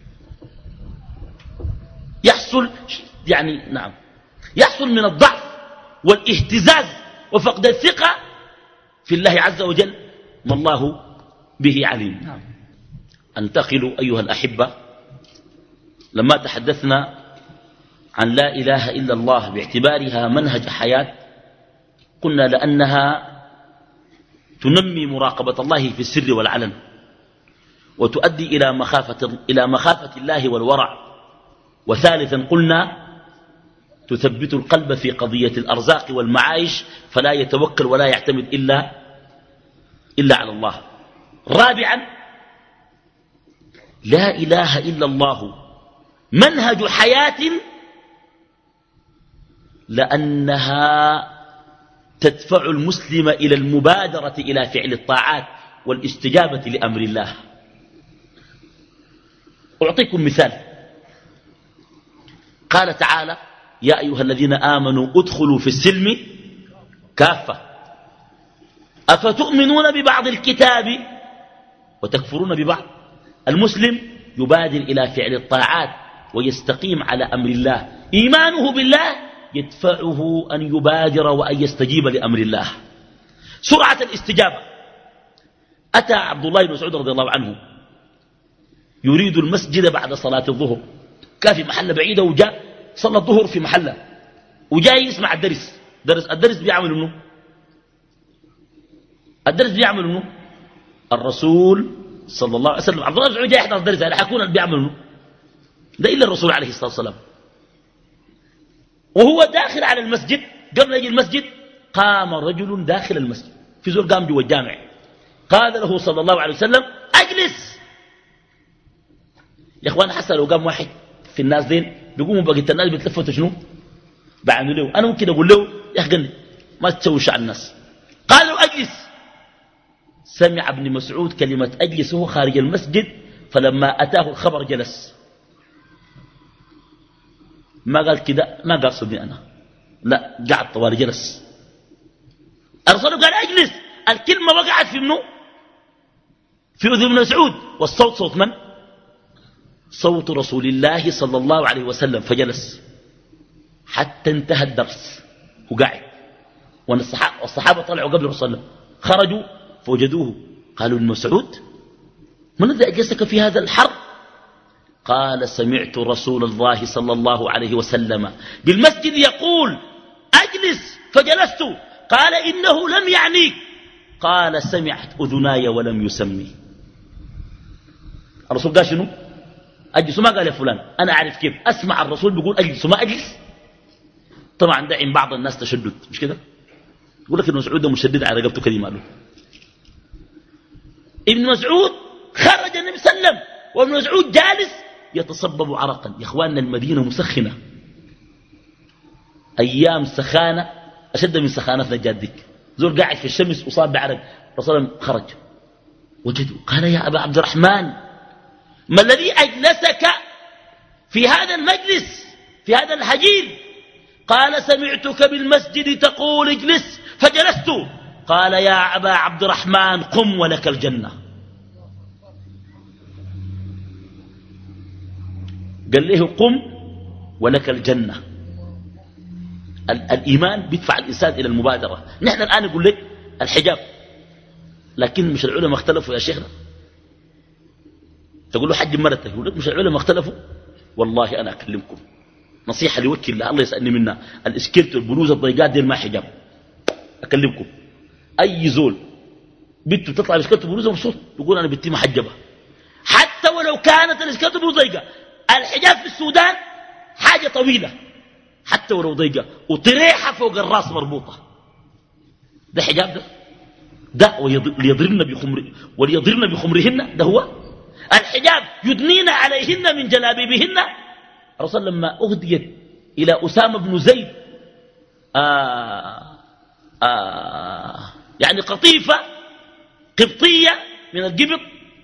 يحصل يعني نعم يحصل من الضعف والاهتزاز وفقد الثقة في الله عز وجل ما الله به عليم. نعم. أنتقل أيها الأحبة لما تحدثنا عن لا إله إلا الله باعتبارها منهج حياة، قلنا لأنها تنمي مراقبة الله في السر والعلن وتؤدي إلى مخافة, إلى مخافة الله والورع. وثالثا قلنا تثبت القلب في قضية الأرزاق والمعايش فلا يتوكل ولا يعتمد إلا, إلا على الله. رابعا لا إله إلا الله منهج حياة لأنها تدفع المسلم إلى المبادرة إلى فعل الطاعات والاستجابة لأمر الله. أعطيكم مثال. قال تعالى يا أيها الذين آمنوا ادخلوا في السلم كافة أفتؤمنون ببعض الكتاب وتكفرون ببعض. المسلم يبادر إلى فعل الطاعات ويستقيم على أمر الله. إيمانه بالله يدفعه أن يبادر وأن يستجيب لأمر الله. سرعة الاستجابة. أتى عبد الله بن مسعود رضي الله عنه يريد المسجد بعد صلاة الظهر، كان في محلة بعيدة وجاء صلى الظهر في محلة وجاء يسمع الدرس. درس الدرس بيعمل منه الدرس بيعمل منه الرسول صلى الله عليه وسلم. عبد الله بن مسعود جاء يحضر الدرس يعني حيكون اللي بيعمل منه ده إلا الرسول عليه الصلاة والسلام. وهو داخل على المسجد قبل يجي المسجد قام رجل داخل المسجد، في زول قام جوا الجامع، قال له صلى الله عليه وسلم أجلس. يا اخوان حتى لو قام واحد في الناس دين بيقوموا بقيت الناس بيتلفتوا شنو بعملوا له. انا ممكن اقول له يا اخي ما تسويش على الناس. قال له اجلس. سمع ابن مسعود كلمة اجلس وهو خارج المسجد، فلما اتاه الخبر جلس. ما قال كده، ما قال صدني أنا، لا قعد طوال جلس. الرسول قال أجلس، الكلمة وقعت في منه في أذن ابن مسعود، والصوت صوت من؟ صوت رسول الله صلى الله عليه وسلم. فجلس حتى انتهى الدرس وقعد، والصحابة طلعوا قبل الرسول صلى الله عليه وسلم، خرجوا فوجدوه. قالوا ابن مسعود من الذي أجلسك في هذا الحر؟ قال سمعت رسول الله صلى الله عليه وسلم بالمسجد يقول أجلس فجلست. قال إنه لم يعنيك. قال سمعت أذناي ولم يسمي. الرسول قال شنو؟ أجلس، ما قال يا فلان. أنا أعرف كيف أسمع الرسول بيقول أجلس وما أجلس. طبعا ده عند بعض الناس تشدد، مش كده؟ يقول لك ابن مسعود مشدد على رقبته كلمة له. ابن مسعود خرج النبي صلى الله عليه وسلم وابن مسعود جالس يتصبب عرقا. يا اخواننا المدينة مسخنة، أيام سخانة أشد من سخانتنا جادك. زول قاعد في الشمس وصاب بعرق. الرسول خرج وجدوا. قال يا أبا عبد الرحمن ما الذي أجلسك في هذا المجلس في هذا الحجير؟ قال سمعتك بالمسجد تقول اجلس فجلست. قال يا أبا عبد الرحمن قم ولك الجنة. قال له قم ولك الجنة. الإيمان بيدفع الإنسان إلى المبادرة. نحن الآن نقول لك الحجاب، لكن مش العلماء اختلفوا يا شيخنا. تقول له حج مرتك، يقول لك مش العلماء اختلفوا. والله أنا أكلمكم نصيحة لوكي الله، الله يسألني منها. الإسكيرت والبلوزة الضيقات دي ما حجاب. أكلمكم أي زول بنته تطلع بإسكيرت والبلوزة مبسوط يقول أنا بنتي محجبة، حتى ولو كانت الإسكيرت والبلوزة ضيقة. الحجاب في السودان حاجة طويلة حتى ولو ضيقة، وطريحة فوق الراس مربوطة. ده حجاب ده ده وليضربن بخمر وليضربن بخمرهن. ده هو الحجاب. يدنين عليهن من جلابيبهن. الرسول لما أهديت إلى أسامة بن زيد آآ آآ يعني قطيفة قبطية من القبط،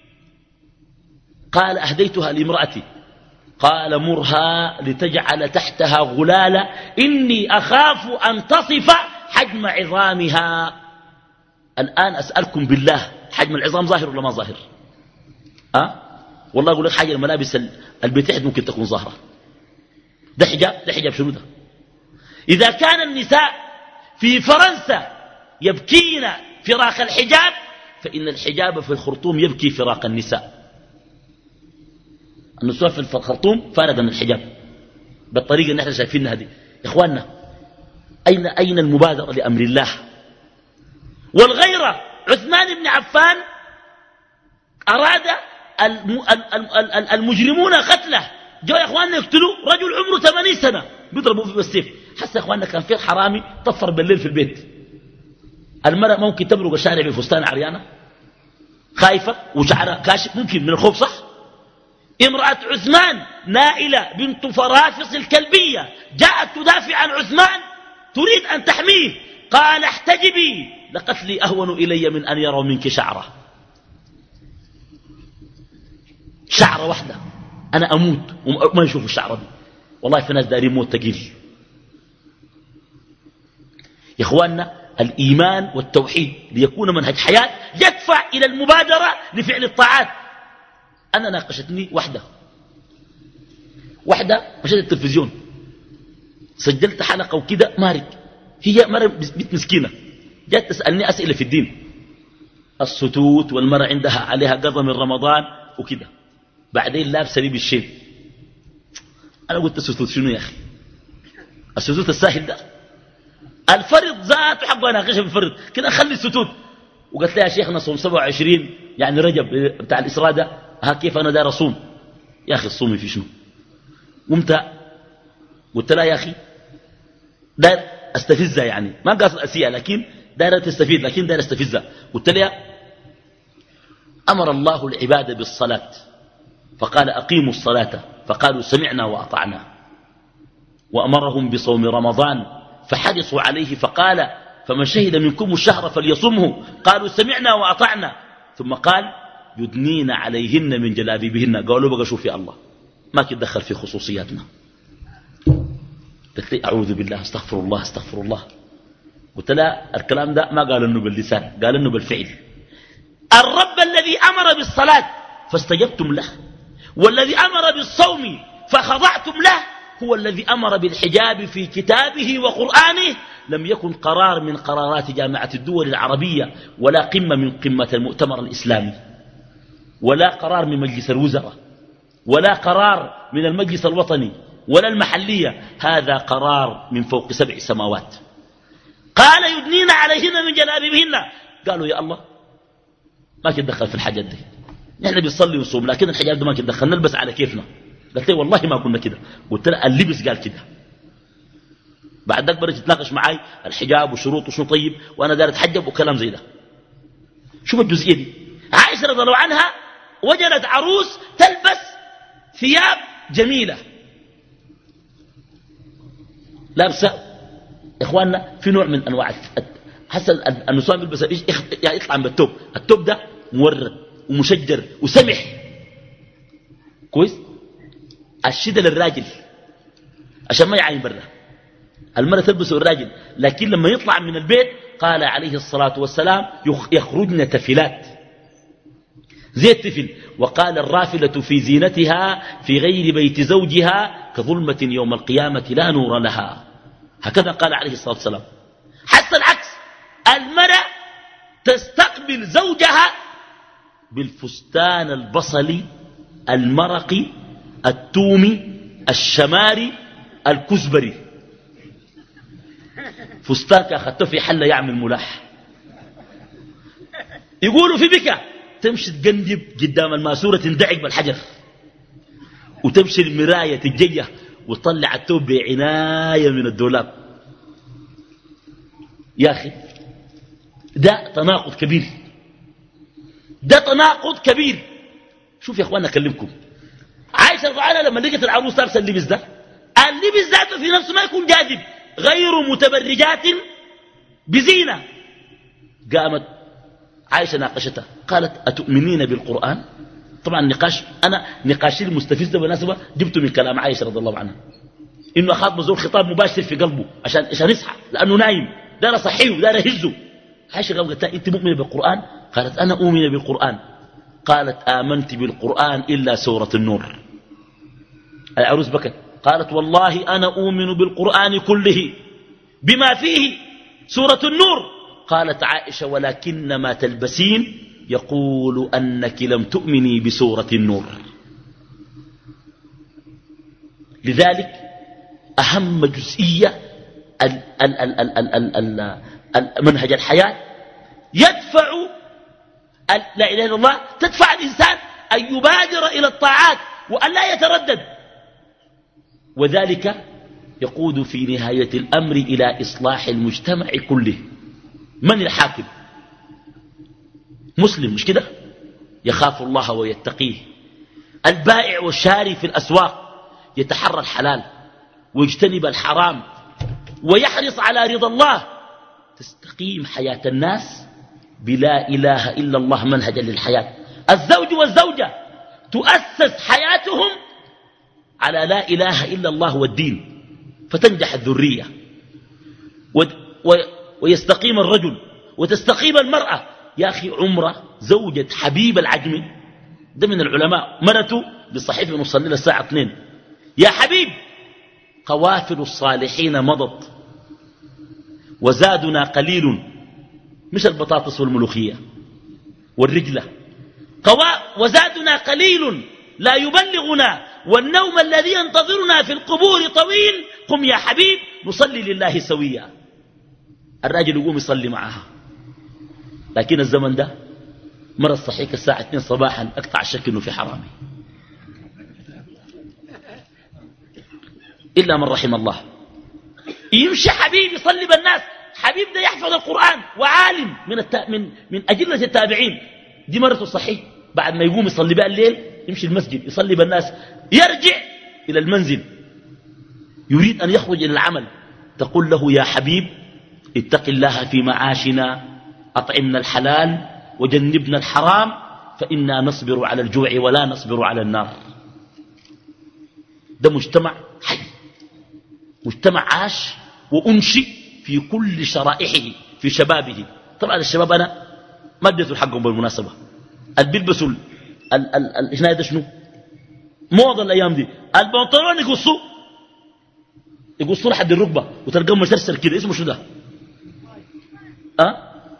قال أهديتها لامرأتي. قال مرها لتجعل تحتها غلالة إني أخاف أن تصف حجم عظامها. الآن أسألكم بالله، حجم العظام ظاهر ولا ما ظاهر؟ أه؟ والله أقول لك حاجة، الملابس البيت ممكن تكون ظاهرة. ده حجاب؟ ده حجاب شنو ده؟ إذا كان النساء في فرنسا يبكين فراق الحجاب، فإن الحجاب في الخرطوم يبكي فراق النساء. النساء في الخرطوم فارغ من الحجاب بالطريقة اللي احنا شايفينها هذه. يا إخواننا أين أين المبادرة لأمر الله والغيرة؟ عثمان بن عفان أراد المجرمون قتله، جاء يا إخواننا يقتلوا رجل عمره ثمانين سنة بيضربوا فيه بالسيف. حتى يا إخواننا كان في حرامي طفر بالليل في البيت. المرأة ممكن تبرق الشارع بفستان عريانة خايفة وشعرها كاشف، ممكن من الخوف صح؟ امرأة عثمان نائلة بنت فرافص الكلبية جاءت تدافع عن عثمان تريد أن تحميه. قال احتجبي لقتلي أهون إلي من أن يروا منك شعرة. شعرة واحدة أنا أموت وما يشوفوا الشعرة دي. والله في ناس دارين موت تقيل. يا إخواننا الإيمان والتوحيد ليكون منهج حياة يدفع إلى المبادرة لفعل الطاعات. أنا ناقشتني واحدة واحدة مشاهد التلفزيون، سجلت حلقة وكده مارك، هي مرة بنت مسكينة جات تسألني أسئلة في الدين، الستوت والمرة عندها عليها قضى من رمضان وكده، بعدين لابسة لي بالشيء. أنا قلت الستوت شنو يا أخي؟ الستوت الساهل ده الفرض ذاته حقه أناقشها بالفرض كده خلي الستوت. وقلت لها يا شيخنا صوم سبعة وعشرين يعني رجب بتاع الإسراء ده، ها كيف أنا دار أصوم يا أخي؟ الصومي في شنو؟ قمت قلت لها يا أخي دار استفزها، يعني ما قاصد أسيئة لكن دار تستفيد، لكن دار استفزها. قلت لها أمر الله العباد بالصلاة فقال أقيموا الصلاة فقالوا سمعنا وأطعنا، وأمرهم بصوم رمضان فحرصوا عليه فقال فمن شهد منكم الشهر فليصمه قالوا سمعنا وأطعنا، ثم قال يدنين عليهن من جلابيبهن. قالوا بقى شوف يا الله ما تتدخل في خصوصياتنا. قلت لي أعوذ بالله استغفر الله استغفر الله. قلت لها الكلام ده ما قال إنه باللسان، قال إنه بالفعل. الرب الذي أمر بالصلاة فاستجبتم له، والذي أمر بالصوم فخضعتم له، هو الذي أمر بالحجاب في كتابه وقرآنه. لم يكن قرار من قرارات جامعة الدول العربية، ولا قمة من قمة المؤتمر الإسلامي، ولا قرار من مجلس الوزراء، ولا قرار من المجلس الوطني ولا المحلية. هذا قرار من فوق سبع سماوات. قال يدنين عليهن من جلابيبهن. قالوا يا الله ما تدخل في الحاجات دي، نحن بنصلي ونصوم لكن الحجاب ده ما تدخل، نلبس على كيفنا. قلت لي والله ما كنا كده. قلت له اللبس قال كده. بعد ذلك بدأت تتناقش معي الحجاب وشروط وشو طيب، وانا داير اتحجب وكلام زي ده. شوف الجزئيه دي. عائشه رضي الله عنها وجدت عروس تلبس ثياب جميله لابسه. يا اخواننا في نوع من انواع حسن النسوان بيلبس يعني يطلع من التوب، التوب ده مورد ومشجر وسمح كويس. الشده للراجل عشان ما يعاين برا، المرأة تلبسه الراجل، لكن لما يطلع من البيت قال عليه الصلاة والسلام يخرجن تفلات زي التفل. وقال الرافلة في زينتها في غير بيت زوجها كظلمة يوم القيامة لا نور لها. هكذا قال عليه الصلاة والسلام. حتى العكس، المرأة تستقبل زوجها بالفستان البصلي المرقي التومي الشماري الكزبري، فستان أخذته في حلة يعمل ملاح. يقولوا في بكا تمشي تقندب قدام الماسورة تندعك بالحجر، وتمشي المراية تجيه وتطلع التوب بعناية من الدولاب. يا أخي ده تناقض كبير، ده تناقض كبير. شوف يا أخوانا أكلمكم، عائشة رضي الله عنها لما لقيت العروس لابسه اللبس ده، اللبس ذاته في نفسه ما يكون جاذب، غير متبرجات بزينة. قامت عائشة ناقشتها قالت أتؤمنين بالقرآن؟ طبعا نقاش، أنا نقاشي المستفز ده بالنسبة جبته من كلام عائشة رضي الله عنها، إنه أخاطب زول خطاب مباشر في قلبه عشان عشان يصحى، لأنه نايم دار صحيه دار يهزه. عائشة قالت أنت مؤمنة بالقرآن؟ قالت أنا أؤمن بالقرآن. قالت آمنت بالقرآن إلا سورة النور. العروس بكت قالت والله أنا أؤمن بالقرآن كله بما فيه سورة النور. قالت عائشة ولكن ما تلبسين يقول أنك لم تؤمني بسورة النور. لذلك أهم جزئية منهج الحياة يدفع لا إله إلا الله، تدفع الإنسان أن يبادر إلى الطاعات وأن لا يتردد، وذلك يقود في نهاية الأمر إلى إصلاح المجتمع كله. من الحاكم؟ مسلم مش كده؟ يخاف الله ويتقيه. البائع والشاري في الأسواق يتحرى الحلال ويجتنب الحرام ويحرص على رضا الله. تستقيم حياة الناس بلا إله إلا الله منهجا للحياة. الزوج والزوجة تؤسس حياتهم على لا إله إلا الله والدين، فتنجح الذرية و... و... ويستقيم الرجل وتستقيم المرأة. يا أخي عمره زوجة حبيب العجمي ده من العلماء مرته بالصحيفة نصلي الساعة اثنين، يا حبيب قوافل الصالحين مضت وزادنا قليل، مش البطاطس والملوخية والرجلة، قوا وزادنا قليل لا يبلغنا والنوم الذي ينتظرنا في القبور طويل، قم يا حبيب نصلي لله سويا. الراجل يقوم يصلي معها، لكن الزمن ده مرة الصحيح الساعة اثنين صباحا أقطع الشك إنه في حرامي إلا من رحم الله. يمشي حبيب يصلي بالناس، حبيب ده يحفظ القرآن وعالم من, التا... من... من أجلة التابعين. دي مرته الصحيح بعد ما يقوم يصلي بقى الليل يمشي المسجد يصلي بالناس، يرجع إلى المنزل يريد أن يخرج إلى العمل، تقول له يا حبيب اتق الله في معاشنا، أطعمنا الحلال وجنبنا الحرام، فإنا نصبر على الجوع ولا نصبر على النار. ده مجتمع حي مجتمع عاش وأنشئ في كل شرائحه في شبابه. طبعا الشباب أنا ما اديته حقهم بالمناسبة. اللي بيلبسوا هنا ده شنو موضة الأيام دي، البنطلون يقصوا يقصوا لحد الركبة وتلقاه مسرسل كده، اسمه شنو ده؟ أه؟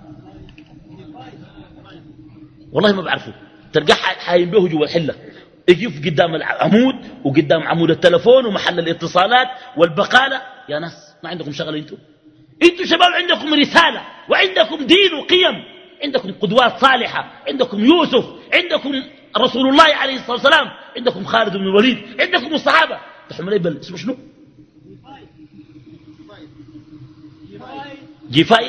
والله ما بعرفه. تلقاه حايم به جوا الحلة، يجي قدام العمود وقدام عمود التلفون ومحل الاتصالات والبقالة. يا ناس ما عندكم شغلة انتم؟ انتم شباب عندكم رسالة وعندكم دين وقيم، عندكم قدوات صالحة، عندكم يوسف، عندكم رسول الله عليه الصلاة والسلام، عندكم خالد بن الوليد، عندكم الصحابة. تحمل ايه بل اسمه شنو؟ جفايت.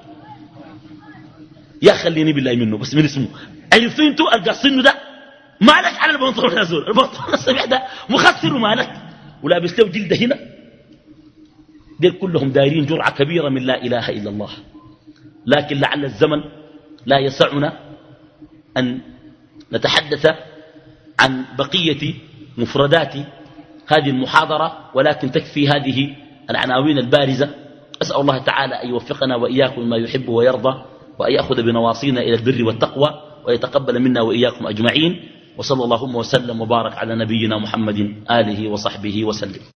يا خليني بالله منه بس من اسمه. عرفتوا انتوا القصينه ده مالك على البنطلون يا زول، البنطلون السبيع ده مخسر مالك ولابس له جلده هنا. دير كلهم دايرين جرعة كبيرة من لا إله إلا الله. لكن لعل الزمن لا يسعنا أن نتحدث عن بقية مفردات هذه المحاضرة، ولكن تكفي هذه العناوين البارزة. أسأل الله تعالى أن يوفقنا وإياكم ما يحب ويرضى، وأن يأخذ بنواصينا إلى البر والتقوى، ويتقبل منا وإياكم أجمعين. وصلى اللهم وسلم وبارك على نبينا محمد آله وصحبه وسلم.